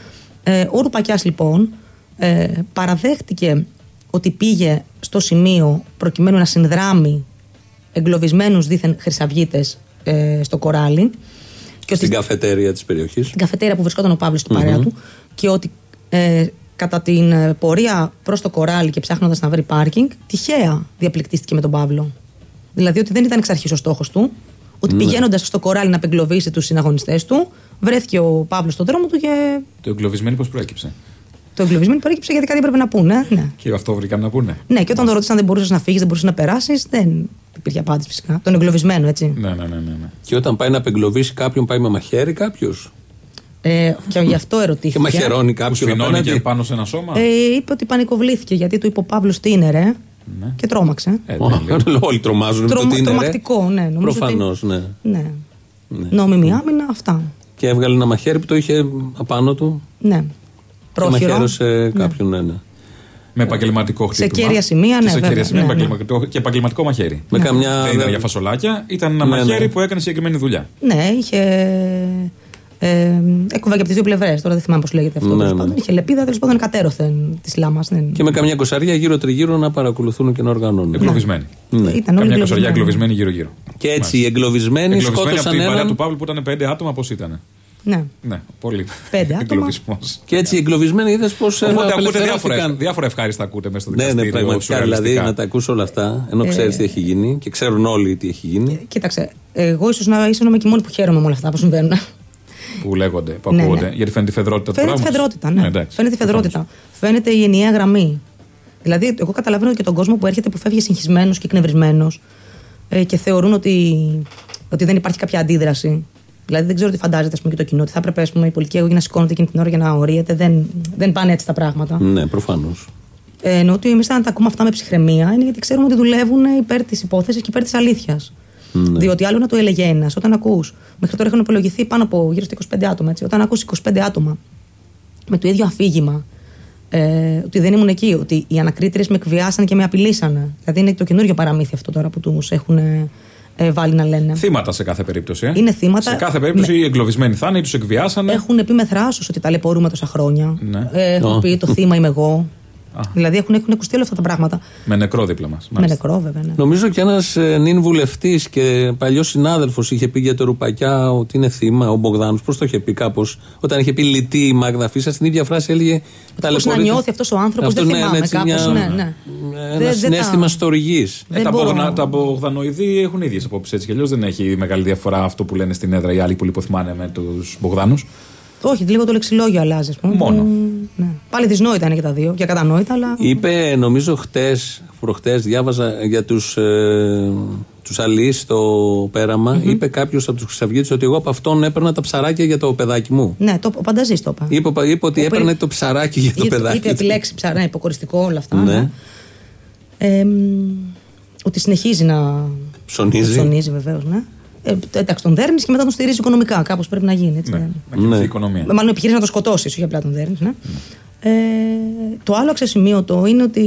Ε, ο Ρουπακιάς λοιπόν ε, παραδέχτηκε ότι πήγε στο σημείο προκειμένου να συνδράμει εγκλωβισμένους δήθεν χρυσαυγίτες ε, στο κοράλι. Και στην ότι, καφετέρια της περιοχής. Στην καφετέρια που βρισκόταν ο Παύλος στην παρέα mm-hmm. του. Και ότι ε, κατά την πορεία προς το κοράλι και ψάχνοντας να βρει πάρκινγκ, τυχαία διαπληκτίστηκε με τον Παύλο. Δηλαδή ότι δεν ήταν εξ αρχής ο στόχος του. Ότι mm. πηγαίνοντας στο κοράλι να απεγκλωβίσει τους συναγωνιστές του, βρέθηκε ο Παύλος στον δρόμο του και. Το εγκλωβισμένο πώς προέκυψε? Το εγκλωβισμένο προέκυψε γιατί κάτι έπρεπε να πούνε. Ναι. Και αυτό βρήκαν να πούνε. Ναι, και όταν το ρώτησαν δεν μπορούσες να φύγεις, δεν μπορούσες να περάσεις, δεν υπήρχε απάντηση φυσικά. Τον εγκλωβισμένο, έτσι. Ναι, ναι, ναι, ναι, ναι. Και όταν πάει να απεγκλωβίσει κάποιον, πάει με μαχαίρι κάποιος? Ε, και γι' αυτό ερωτήθηκε. Και μαχαιρώνει κάποιον. Σφινώνει και πάνω σε ένα σώμα. Ε, είπε ότι πανικοβλήθηκε γιατί του είπε ο Παύλος τι είναι, ρε. Ναι. Και τρόμαξε. Ε, όλοι τρομάζουν Τρο, με το τι είναι. Τρομακτικό, ναι. Προφανώς, ότι... ναι. ναι. ναι. Νόμιμη άμυνα, αυτά. Και έβγαλε ένα μαχαίρι που το είχε απάνω του. Ναι. Πρόχειρο. Και μαχαίρωσε κάποιον, ναι, ναι. Με επαγγελματικό χτύπημα. Σε κέρια σημεία, ναι. Σε κέρια σημεία, ναι, επαγγελματικό, ναι. Και επαγγελματικό μαχαίρι. Με ναι. καμιά... Δεν ήταν για φασολάκια, ήταν ένα ναι, μαχαίρι ναι. που έκανε συγκεκριμένη δουλειά. Ναι, είχε. Ε, έκοβα και από τις δύο πλευρές. Τώρα δεν θυμάμαι πώς λέγεται αυτό. Ναι, ναι. Είχε λεπίδα, τέλος πάντων κατέρωθεν τη λάμα. Ναι. Και με καμιά κοσαριά γύρω-τριγύρω να παρακολουθούν και να οργανώνουν. Εγκλωβισμένοι. Ναι. Ήταν καμιά κοσαριά εγκλωβισμένοι γύρω-γύρω. Και έτσι οι εγκλωβισμένοι σκότωσαν από την έναν. παρέα του Παύλου που ήταν πέντε άτομα, πώς ήταν? Ναι. Ναι, πολύ. Πέντε άτομα. Και έτσι οι εγκλωβισμένοι είδες πώς απελευθερώθηκαν. Διάφορα ευχάριστα ακούτε μέσα στο δικαστήριο. Ναι, ναι, πραγματικά δηλαδή να τα ακούς όλα αυτά, ενώ ξέρεις τι έχει γίνει και ξέρουν όλοι τι έχει γίνει. Κοίταξε, εγώ ίσως να είμαι και μόνη που χαίρομαι με όλα αυτά που συμβαίνουν. Που λέγονται, που ακούγονται. Ναι, ναι. Γιατί φαίνεται η φεδρότητα του πράγματος. Φαίνεται η φεδρότητα, ναι. ναι φαίνεται η φεδρότητα. Φαίνεται η ενιαία γραμμή. Δηλαδή, εγώ καταλαβαίνω και τον κόσμο που έρχεται που φεύγει συγχυσμένος και εκνευρισμένος ε, και θεωρούν ότι, ότι δεν υπάρχει κάποια αντίδραση. Δηλαδή, δεν ξέρω τι φαντάζεται πούμε, και το κοινό. Ότι θα έπρεπε πούμε, η πολιτική αγωγή να σηκώνεται εκείνη την ώρα για να ορίεται. Δεν, δεν πάνε έτσι τα πράγματα. Ναι, προφανώς. Ε, ενώ ότι εμείς, αν τα ακούμε αυτά με ψυχραιμία, είναι γιατί ξέρουμε ότι δουλεύουν υπέρ της υπόθεσης και υπέρ της αλήθειας. Ναι. Διότι άλλο να το έλεγε ένας, όταν ακούς. Μέχρι τώρα έχουν υπολογιστεί πάνω από γύρω στα είκοσι πέντε άτομα. Έτσι, όταν ακούς είκοσι πέντε άτομα με το ίδιο αφήγημα, ε, ότι δεν ήμουν εκεί, ότι οι ανακρίτριες με εκβιάσαν και με απειλήσανε. Δηλαδή είναι το καινούριο παραμύθι αυτό τώρα που τους έχουν ε, ε, βάλει να λένε. Θύματα σε κάθε περίπτωση. Ε. Είναι θύματα. Σε κάθε περίπτωση ναι. Οι εγκλωβισμένοι θα είναι ή τους εκβιάσανε. Έχουν πει με θράσος ότι ταλαιπωρούμε τόσα χρόνια. Ναι. Ε, έχουν oh. πει το θύμα είμαι εγώ. Α. Δηλαδή έχουν, έχουν ακουστεί όλα αυτά τα πράγματα. Με νεκρό δίπλα μας. Με νεκρό, βέβαια. Ναι. Νομίζω και ένας ε, νυν βουλευτής και παλιός συνάδελφος είχε πει για το Ρουπακιά ότι είναι θύμα, ο Μπογδάνος. Πώς το είχε πει κάπως, όταν είχε πει λυτή η Μάγδα Φίσα, στην ίδια φράση έλεγε. Πώς να νιώθει αυτός ο άνθρωπος, δεν ναι, θυμάμαι ναι, κάπως. Μια, ναι, ναι. Ένα δεν, συναίσθημα τα... στοργής. Ε, τα, Μπογδα, τα Μπογδανοειδή έχουν ίδιες απόψεις έτσι κι αλλιώς. Δεν έχει μεγάλη διαφορά αυτό που λένε στην έδρα οι άλλοι που λιποθυμάνε με τους Μπογδάνους. Όχι, λίγο το λεξιλόγιο αλλάζει. Μόνο. Ναι. Πάλι δυσνόητα είναι και τα δύο, και κατανόητα, αλλά. Είπε, νομίζω, χτες, προχτές, διάβαζα για τους, ε, τους αλείς στο πέραμα. Mm-hmm. Είπε κάποιος από τους Χρυσαυγίτες ότι εγώ από αυτόν έπαιρνα τα ψαράκια για το παιδάκι μου. Ναι, το, ο Πανταζής το είπε. Είπε, είπε ότι ο έπαιρνε περι... το ψαράκι για το παιδάκι. Είπε επιλέξει ψαρά, ναι, υποκοριστικό όλα αυτά. Ναι. Ναι. Ε, ότι συνεχίζει να. Ψωνίζει. Ψωνίζει, βεβαίως, ναι. Ε, εντάξει, τον δέρνει και μετά τον στηρίζει οικονομικά. Κάπως πρέπει να γίνει. Έτσι, ναι, ναι. Να οικονομία. Μάλλον επιχειρήσει να το σκοτώσει, όχι απλά τον δέρνει. Ναι. Ναι. Ε, το άλλο αξιοσημείωτο είναι ότι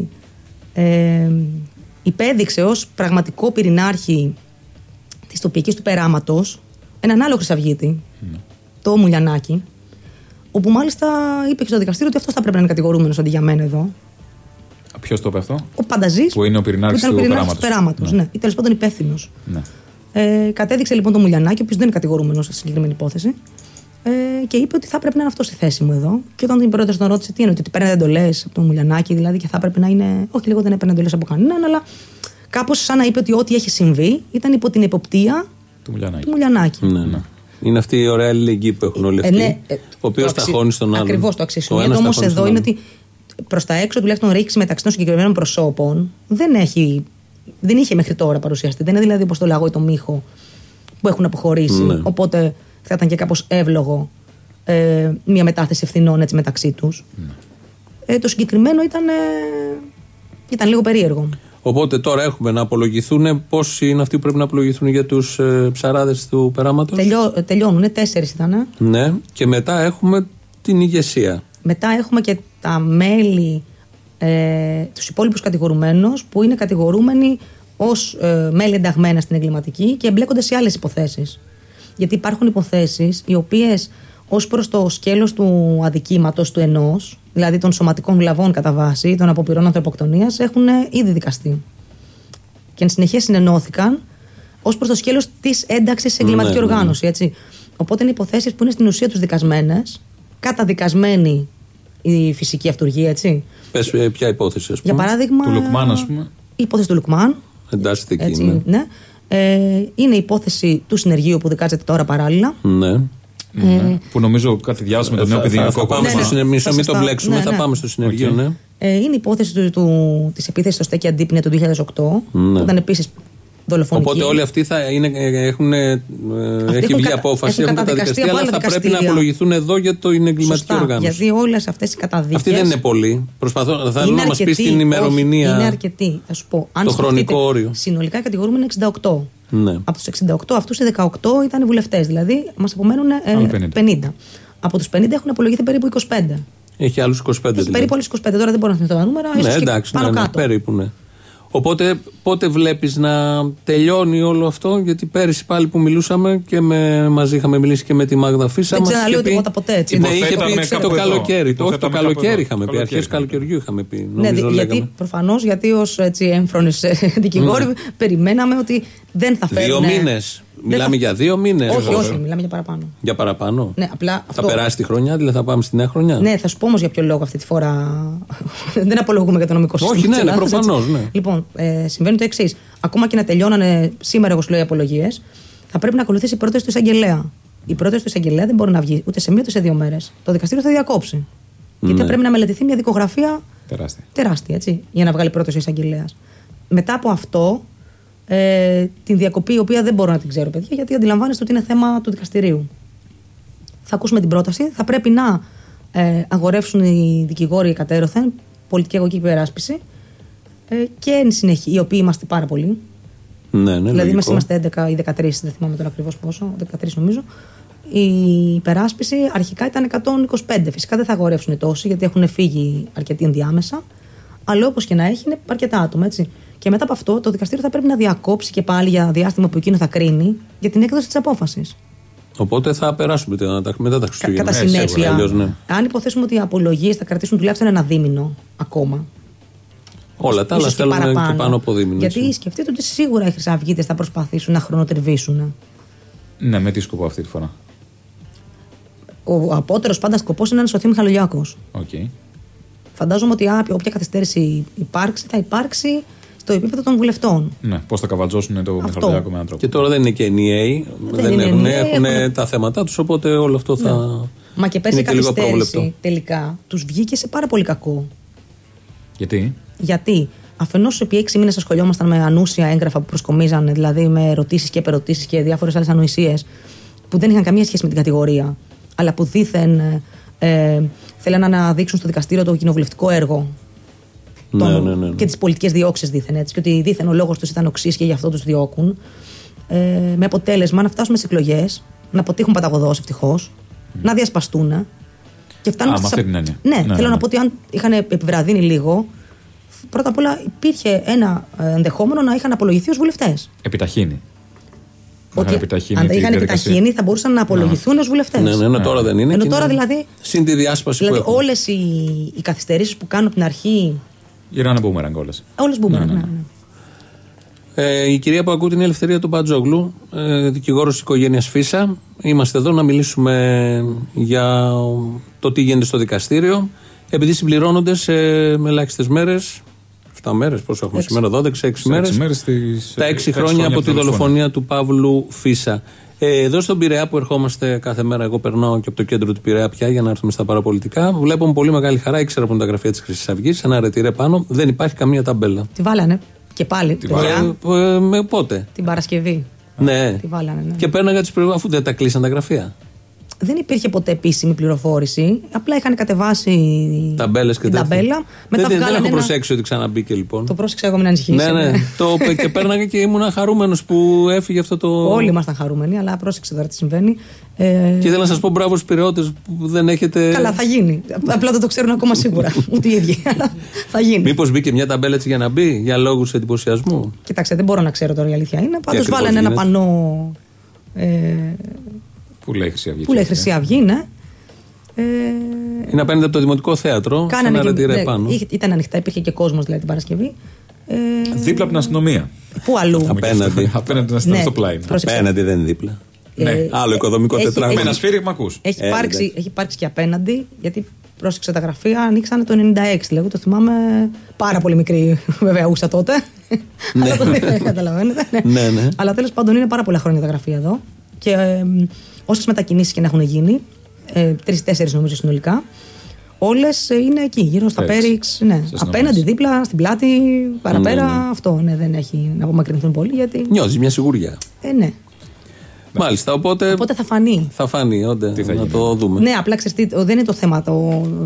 ε, υπέδειξε ως πραγματικό πυρηνάρχη της τοπικής του περάματος έναν άλλο Χρυσαυγίτη, ναι. Το Μουλιανάκη, όπου μάλιστα είπε και στο δικαστήριο ότι αυτός θα πρέπει να είναι κατηγορούμενος αντί για μένα εδώ. Ποιος το είπε αυτό? Ο Πανταζής, που είναι ο πυρηνάρχης του περάματος. περάματος ναι. Ναι. Ή τέλος πάντων υπεύθυνος. Ναι. Ε, κατέδειξε λοιπόν τον Μουλιανάκη, ο οποίος δεν είναι κατηγορούμενος σε συγκεκριμένη υπόθεση, ε, και είπε ότι θα πρέπει να είναι αυτό στη θέση μου εδώ. Και όταν την πρόεδρος τον ρώτησε τι είναι, ότι παίρνει εντολές από τον Μουλιανάκη, δηλαδή, και θα πρέπει να είναι. Όχι, λίγο δεν έπαιρνε εντολές από κανέναν, αλλά κάπως σαν να είπε ότι ό,τι έχει συμβεί ήταν υπό την εποπτεία του Μουλιανάκη. Του Μουλιανάκη. Ναι, ναι. Είναι αυτή η ωραία αλληλεγγύη που έχουν όλοι αυτοί. Ε, ναι, ο οποίος ταχώνει στον άλλον. Ακριβώς το αξιοσημείωτο όμως εδώ είναι ότι προς τα έξω, τουλάχιστον ρήξη μεταξύ των συγκεκριμένων προσώπων, δεν έχει. Δεν είχε μέχρι τώρα παρουσιαστεί. Δεν είναι δηλαδή όπως το Λαγό ή το Μίχο που έχουν αποχωρήσει. Ναι. Οπότε θα ήταν και κάπως εύλογο ε, μια μετάθεση ευθυνών έτσι μεταξύ τους. Ναι. Ε, το συγκεκριμένο ήταν, ε, ήταν λίγο περίεργο. Οπότε τώρα έχουμε να απολογηθούν. Πόσοι είναι αυτοί που πρέπει να απολογηθούν για τους ε, ψαράδες του περάματος? Τελειώ, τελειώνουν, τέσσερις ήταν. Ναι, και μετά έχουμε την ηγεσία. Μετά έχουμε και τα μέλη. Ε, τους υπόλοιπους κατηγορουμένους που είναι κατηγορούμενοι ως ε, μέλη ενταγμένα στην εγκληματική και εμπλέκονται σε άλλες υποθέσεις. Γιατί υπάρχουν υποθέσεις οι οποίες ως προς το σκέλος του αδικήματος του ενός, δηλαδή των σωματικών βλαβών κατά βάση, των αποπειρών ανθρωποκτονίας, έχουν ήδη δικαστεί. Και εν συνεχεία συνενώθηκαν ως προς το σκέλος της ένταξης σε εγκληματική ναι, οργάνωση. Ναι. Έτσι. Οπότε είναι υποθέσεις που είναι στην ουσία τους δικασμένες, καταδικασμένοι η φυσική αυτουργία, έτσι. Πες ποια υπόθεση, ας πούμε. Για παράδειγμα. Του Λουκμάν, ας πούμε. Η υπόθεση του Λουκμάν. Εντάσσεται εκεί. Έτσι, ναι. Ναι. Ε, είναι η υπόθεση του συνεργείου που δικάζεται τώρα παράλληλα. Ναι. Ε, ναι. Που νομίζω κάτι διάβασε με τον νέο παιδινικό κόμμα. Ναι, ναι, ναι, ναι, μην το μπλέξουμε, ναι, ναι. Θα πάμε στο συνεργείο. Okay. Ναι. Ε, είναι η υπόθεση του, του, της επίθεσης στο Στέκι Αντίπνια του δύο χιλιάδες οκτώ. Ναι. Που ήταν επίσης δολοφονική. Οπότε όλοι αυτοί θα είναι, έχουν, ε, έχει βγει απόφαση, έχουν καταδικαστεί, αλλά θα πρέπει να απολογηθούν εδώ για το είναι εγκληματική οργάνωση. Γιατί όλες αυτές οι καταδίκες. Αυτοί δεν είναι πολλοί. Προσπαθώ, θέλω να μας πεις την ημερομηνία. Όχι, είναι αρκετοί. Θα σου πω. Αν το χρονικό όριο. Συνολικά κατηγορούμενοι εξήντα οκτώ. Ναι. Από τους εξήντα οκτώ αυτούς οι δεκαοκτώ ήταν οι βουλευτές. Δηλαδή μας απομένουν ε, πενήντα. Από τους πενήντα έχουν απολογηθεί περίπου είκοσι πέντε. Έχει άλλους είκοσι πέντε. Έχει δηλαδή. Περίπου άλλους είκοσι πέντε. Τώρα δεν μπορώ να θυμηθώ τα νούμερα. Ναι, εντάξει, πάνω ναι, ναι, περίπου ναι. Οπότε πότε βλέπεις να τελειώνει όλο αυτό? Γιατί πέρυσι πάλι που μιλούσαμε και με, μαζί είχαμε μιλήσει και με τη Μάγδα Φίσα. Δεν ξαναλέω τίποτα ποτέ έτσι. Ναι, είχε πει το καλοκαίρι. Το, όχι το καλοκαίρι είχαμε πει. Αρχές καλοκαιριού είχαμε πει. Ναι, γιατί προφανώς γιατί ως έμφρονες δικηγόροι περιμέναμε ότι δεν θα φέρουν. Δύο μήνες. Μιλάμε θα... για δύο μήνες. Όχι, όχι, μιλάμε για παραπάνω. Για παραπάνω. Ναι, απλά θα αυτό... περάσει τη χρονιά, δηλαδή θα πάμε στη νέα χρονιά. Ναι, θα σου πω όμως για ποιο λόγο αυτή τη φορά. Δεν απολογούμε για το νομικό σύστημα. Όχι, ναι, ναι προφανώς. Ναι. Λοιπόν, ε, συμβαίνει το εξής. Ακόμα και να τελειώνανε σήμερα, εγώ σου λέω, οι απολογίες, θα πρέπει να ακολουθήσει η πρόταση του εισαγγελέα. Η πρόταση του εισαγγελέα δεν μπορεί να βγει ούτε σε μία ούτε σε δύο μέρες. Το δικαστήριο θα διακόψει. Ναι. Γιατί θα πρέπει να μελετηθεί μια δικογραφία τεράστια, τεράστια έτσι, για να βγάλει πρόταση ο εισαγγελέας. Μετά από αυτό. Ε, την διακοπή, η οποία δεν μπορώ να την ξέρω, παιδιά, γιατί αντιλαμβάνεστε ότι είναι θέμα του δικαστηρίου. Θα ακούσουμε την πρόταση. Θα πρέπει να ε, αγορεύσουν οι δικηγόροι κατέρωθεν πολιτική αγωγική υπεράσπιση ε, και εν συνεχεία, οι οποίοι είμαστε πάρα πολλοί. Ναι, ναι, δηλαδή, είμαστε, είμαστε έντεκα ή δεκατρείς, δεν θυμάμαι τώρα ακριβώς πόσο, δεκατρείς νομίζω. Η υπεράσπιση αρχικά ήταν εκατόν είκοσι πέντε. Φυσικά δεν θα αγορεύσουν τόσοι, γιατί έχουν φύγει αρκετοί ενδιάμεσα. Αλλά όπως και να έχει, είναι αρκετά άτομα, έτσι. Και μετά από αυτό, το δικαστήριο θα πρέπει να διακόψει και πάλι για διάστημα που εκείνο θα κρίνει για την έκδοση της απόφασης. Οπότε θα περάσουμε μετά τα Χριστούγεννα. Κατά συνέπεια, αλλιώς, ναι. αν υποθέσουμε ότι οι απολογίες θα κρατήσουν τουλάχιστον ένα δίμηνο ακόμα. Όλα τα άλλα στέλνουν και πάνω από δίμηνο. Γιατί έτσι. σκεφτείτε ότι σίγουρα οι χρυσαυγίτες θα προσπαθήσουν να χρονοτριβήσουν. Ναι, με τι σκοπό αυτή τη φορά. Ο απότερος πάντα σκοπός είναι να σωθεί ο Μιχαλολιάκος. Okay. Φαντάζομαι ότι όποια καθυστέρηση υπάρξει, θα υπάρξει στο επίπεδο των βουλευτών. Ναι, πώς θα καβατζώσουν το Μιχαλολιάκο με έναν τρόπο. Και τώρα δεν είναι και ενιαίοι. Δεν, δεν έχουν, έχουν, έχουν τα θέματα τους, οπότε όλο αυτό ναι. θα. Μα και πέρσι η καθυστέρηση τελικά τους βγήκε σε πάρα πολύ κακό. Γιατί? Γιατί αφενός επί έξι μήνες ασχολιόμασταν με ανούσια έγγραφα που προσκομίζανε, δηλαδή με ερωτήσεις και επερωτήσεις και διάφορες άλλες ανοησίες που δεν είχαν καμία σχέση με την κατηγορία, αλλά που δήθεν ε, θέλαν να αναδείξουν στο δικαστήριο το κοινοβουλευτικό έργο. Ναι, τον, ναι, ναι, ναι. Και τις πολιτικές διώξεις δήθεν έτσι. Και ότι δήθεν ο λόγος τους ήταν οξύς και γι' αυτό τους διώκουν. Ε, με αποτέλεσμα να φτάσουμε στις εκλογές, να αποτύχουν παταγωδώς ευτυχώς, mm. να διασπαστούν. Και φτάνουν Α, στις... αυτή την έννοια. Ναι, ναι, θέλω ναι, ναι. να πω ότι αν είχαν επιβραδύνει λίγο, πρώτα απ' όλα υπήρχε ένα ενδεχόμενο να είχαν απολογηθεί ως βουλευτές. Επιταχύνει. Ότι αν είχαν επιταχύνει θα μπορούσαν να απολογηθούν ναι. ως βουλευτές. Ναι, ναι, ναι, τώρα δεν είναι. Ενώ τώρα είναι δηλαδή. Συν τη διάσπαση δηλαδή, που έχουν. Όλες οι, οι καθυστερήσεις που κάνουν από την αρχή. Γυρνάνε μπούμεραγκ όλες. Όλες μπούμεραγκ, ναι. ναι, ναι. Ε, η κυρία που ακούει την Ελευθερία του Μπατζόγλου, ε, δικηγόρος της οικογένειας Φίσα. Είμαστε εδώ να μιλήσουμε για το τι γίνεται στο δικαστήριο. Επειδή συμπληρώνονται σε ελάχιστες μέρες, εφτά μέρες, πόσο έχουμε σήμερα, δώδεκα, έξι μέρες, μέρες τις, τα έξι χρόνια από τη δολοφονία του Παύλου Φίσα. Ε, εδώ στον Πειραιά που ερχόμαστε κάθε μέρα, εγώ περνάω και από το κέντρο του Πειραιά πια για να έρθουμε στα παραπολιτικά. Βλέπω με πολύ μεγάλη χαρά, ήξερα από τα γραφεία της Χρυσής Αυγής, ένα ρετυρέ πάνω, δεν υπάρχει καμία ταμπέλα. Τη βάλανε και πάλι. Τη βάλανε. Ε, ε, με πότε? Την Παρασκευή. Ναι. Τη βάλανε, ναι. Και πέρναγα τις προηγούμενες, αφού δεν τα κλείσαν τα γραφεία. Δεν υπήρχε ποτέ επίσημη πληροφόρηση. Απλά είχαν κατεβάσει ταμπέλες και την ταμπέλα. Μετά δεν, δεν έχω ένα... προσέξει ότι ξαναμπήκε λοιπόν. Το πρόσεξα εγώ, μην ανησυχείς. Ναι, ναι. το, και πέρναγα και ήμουν χαρούμενος που έφυγε αυτό το. Όλοι ήμασταν χαρούμενοι, αλλά πρόσεξε τώρα τι συμβαίνει. Ε... Και ήθελα να σας πω μπράβο στους Πειραιώτες που δεν έχετε. Καλά, θα γίνει. Απλά δεν το ξέρουν ακόμα σίγουρα. Ούτε οι ίδιοι. Θα γίνει. Μήπως μπήκε μια ταμπέλα έτσι για να μπει, για λόγους εντυπωσιασμού? Κοιτάξτε, δεν μπορώ να ξέρω τώρα η αλήθεια είναι. Πάντως βάλανε ένα πανό. Ε... Που λέει Χρυσή Αυγή. Που λέει Χρυσή Αυγή, ναι. Ε... Είναι απέναντι από το Δημοτικό Θέατρο. Κάνανε και, ναι, πάνω. Ήταν ανοιχτά, υπήρχε και κόσμος δηλαδή την Παρασκευή. Ε... Δίπλα από την αστυνομία. Πού αλλού? Απέναντι. Απέναντι την αστυνομία στο πλάι. Απέναντι δεν είναι δίπλα. Ναι. Ε, άλλο οικοδομικό τετράγωνο. Με ένα σφύριγμα ακούς. Έχει, ε, υπάρξει, έχει υπάρξει και απέναντι, γιατί πρόσεξε τα γραφεία, ανοίξανε το ενενήντα έξι. Δηλαδή, το θυμάμαι πάρα πολύ μικρή, βέβαια, ούσα τότε. Ναι. Αλλά το καταλαβαίνετε. Ναι, ναι. Αλλά τέλος πάντων είναι πάρα πολλά χρόνια τα γραφεία εδώ. Και ε, όσες μετακινήσεις και να έχουν γίνει, ε, τρεις-τέσσερις νομίζω συνολικά, όλες είναι εκεί, γύρω στα Πέριξ. Ναι. Απέναντι, δίπλα, στην πλάτη, παραπέρα. Ναι, ναι. Αυτό ναι, δεν έχει να απομακρυνθούν πολύ. Γιατί... Νιώθεις μια σιγουριά. Ε, ναι. Μάλιστα, οπότε, οπότε θα φανεί. Θα φανεί, όντε, να γίνει. Το δούμε. Ναι, απλά ξέρετε, δεν είναι το θέμα το,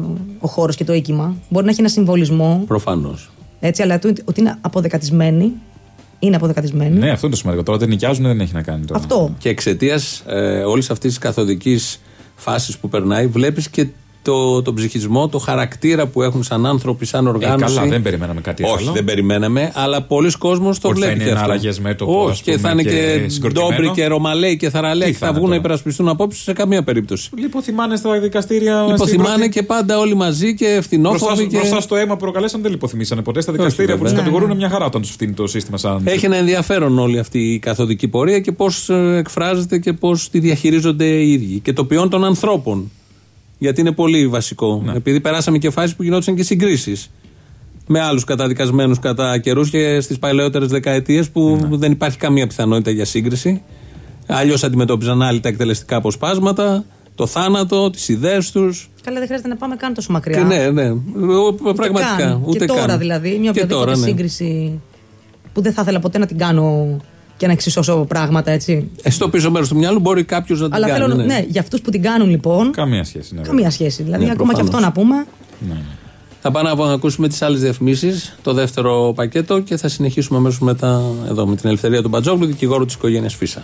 ο χώρος και το οίκημα. Μπορεί να έχει ένα συμβολισμό. Προφανώς. Έτσι, αλλά ότι είναι αποδεκατισμένοι. Είναι αποδεκατισμένοι. Ναι, αυτό είναι το σημαντικό. Τώρα δεν νοικιάζουν, δεν έχει να κάνει τώρα. Αυτό. Και εξαιτίας ε, όλης αυτής της καθοδικής φάσης που περνάει, βλέπεις και το, τον ψυχισμό, το χαρακτήρα που έχουν σαν άνθρωποι, σαν οργάνωση. Ε, καλά, δεν περιμέναμε κάτι άλλο. Όχι, δεν περιμέναμε, αλλά πολλοί κόσμος το βλέπει. Θα είναι ένα αλλαγές μέτωπο. Όχι, και θα είναι και ντόμπρι και ρωμαλέοι και θαραλέοι θα, θα βγουν να υπερασπιστούν απόψεις σε καμία περίπτωση. Λιποθυμάνε στα δικαστήρια. Λιποθυμάνε και πάντα όλοι μαζί και ευθυνόφοβοι. Και... Μπροστά στο αίμα που προκαλέσαν δεν λιποθυμήσανε ποτέ στα δικαστήρια που του κατηγορούν μια χαρά όταν του φτύνει το σύστημα σαν. Έχει ένα ενδιαφέρον όλη αυτή η καθοδική πορεία και πώς εκφράζεται και πώς τη διαχειρίζονται οι ίδιοι. Και το ποιόν των ανθρώπων. Γιατί είναι πολύ βασικό. Ναι. Επειδή περάσαμε και φάσεις που γινόντουσαν και συγκρίσεις με άλλους καταδικασμένους κατά καιρούς και στις παλαιότερες δεκαετίες που ναι. δεν υπάρχει καμία πιθανότητα για σύγκριση. Αλλιώς αντιμετώπιζαν άλλοι τα εκτελεστικά αποσπάσματα, το θάνατο, τις ιδέες τους. Καλά, δεν χρειάζεται να πάμε καν τόσο μακριά. Και ναι, ναι. Ούτε πραγματικά. Καν. Ούτε και τώρα καν. δηλαδή, μια οποιαδήποτε ναι. σύγκριση που δεν θα ήθελα ποτέ να την κάνω. Και να εξισώσω πράγματα, έτσι. Ε, στο πίσω μέρος του μυαλού μπορεί κάποιος να την Αλλά κάνει. Αλλά θέλω, ναι. ναι, για αυτούς που την κάνουν λοιπόν. Καμία σχέση. Ναι, καμία σχέση. Δηλαδή, ναι, ακόμα προφανώς. και αυτό να πούμε. Ναι. Θα πάμε να ακούσουμε τις άλλες διαφημίσεις, το δεύτερο πακέτο, και θα συνεχίσουμε αμέσως μετά εδώ με την Ελευθερία του Μπατζόγλου, δικηγόρο της οικογένειας Φίσα.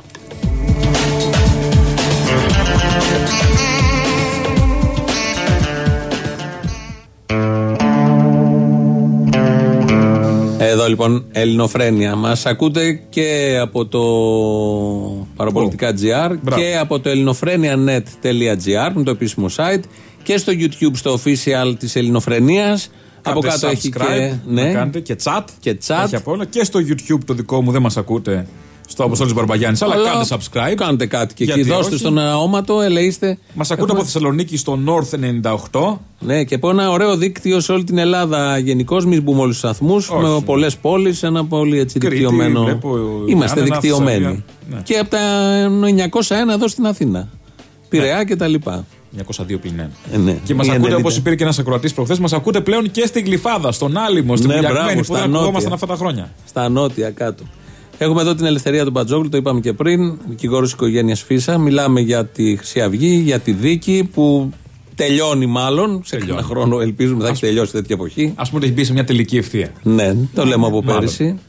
Εδώ λοιπόν Ελληνοφρένεια. Μας ακούτε και από το παραπολιτικά.gr oh. και από το ελληνοφρένια.net.gr με το επίσημο site και στο YouTube στο official της Ελληνοφρενίας. Από κάτω έχει και, ναι, κάνετε, και chat. Και, chat. Έχει από όλα. Και στο YouTube το δικό μου δεν μας ακούτε. Στο Αποστόλης Μπαρμπαγιάννης, αλλά, αλλά κάντε subscribe. Κάντε κάτι και εκεί. Δώστε όχι. Στον αόματο, ελεήστε. Μας ακούτε έχουμε... από Θεσσαλονίκη στο North ενενήντα οκτώ. Ναι, και από ένα ωραίο δίκτυο σε όλη την Ελλάδα γενικώς. Μην μπούμε όλους τους σταθμούς. Με πολλές πόλεις. Ένα πολύ έτσι Κρήτη, δικτυωμένο. Βλέπω, είμαστε δικτυωμένοι. Ναι. Και από τα εννιακόσια ένα εδώ στην Αθήνα. Πειραιά ναι. και τα λοιπά. εννιακόσια δύο πλην ένα. Ε, ναι. Και μας ακούτε, όπως υπήρχε και ένας ακροατής προχθές, μας ακούτε πλέον και στην Γλυφάδα, στον Άλυμο, στην ναι, Βουλιαγμένη που δεν ακουγόμασταν αυτά τα χρόνια. Στα νότια κάτω. Έχουμε εδώ την Ελευθερία του Μπατζόγλου, το είπαμε και πριν, δικηγόρος οικογένειας Φίσα. Μιλάμε για τη Χρυσή Αυγή, για τη δίκη που τελειώνει μάλλον. Σε ένα χρόνο ελπίζουμε θα έχει τελειώσει τέτοια εποχή. Ας πούμε ότι έχει μπει σε μια τελική ευθεία. Ναι, το λέμε από πέρυσι.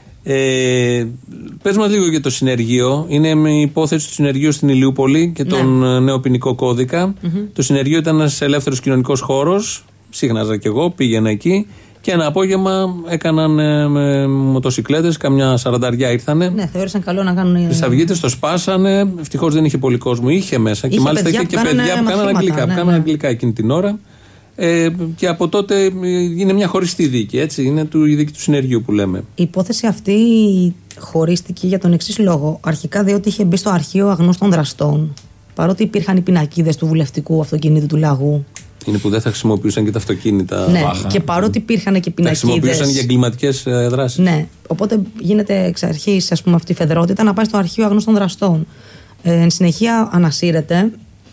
Ε, πες μας λίγο για το συνεργείο. Είναι με υπόθεση του συνεργείου στην Ηλιούπολη και τον ναι. νέο ποινικό κώδικα. Mm-hmm. Το συνεργείο ήταν ένας ελεύθερος κοινωνικός χώρος. Σύγχναζα κι εγώ, πήγαινα εκεί. Και ένα απόγευμα έκαναν ε, με μοτοσικλέτες, καμιά σαρανταριά ήρθανε. Ναι, θεώρησαν καλό να κάνουν. Οι Σαυγίτες το σπάσανε. Ευτυχώς δεν είχε πολύ κόσμο. Είχε μέσα. Είχε και μάλιστα είχε και παιδιά που κάνανε αγγλικά. Ναι, ναι. Κάνανε αγγλικά εκείνη την ώρα. Ε, και από τότε είναι μια χωριστή δίκη. Έτσι. Είναι του, η δίκη του συνεργείου που λέμε. Η υπόθεση αυτή χωρίστηκε για τον εξής λόγο. Αρχικά διότι είχε μπει στο αρχείο αγνώστων δραστών. Παρότι υπήρχαν οι πινακίδες του βουλευτικού αυτοκινήτου του Λαγού. Είναι που δεν θα χρησιμοποιούσαν και τα αυτοκίνητα. Ναι, βάχα. Και παρότι υπήρχαν και πινακίδες. Τα χρησιμοποιούσαν για εγκληματικές δράσεις. Ναι, οπότε γίνεται εξ αρχής ας πούμε, αυτή η φεδρότητα να πάει στο αρχείο αγνώστων δραστών. Ε, εν συνεχεία ανασύρεται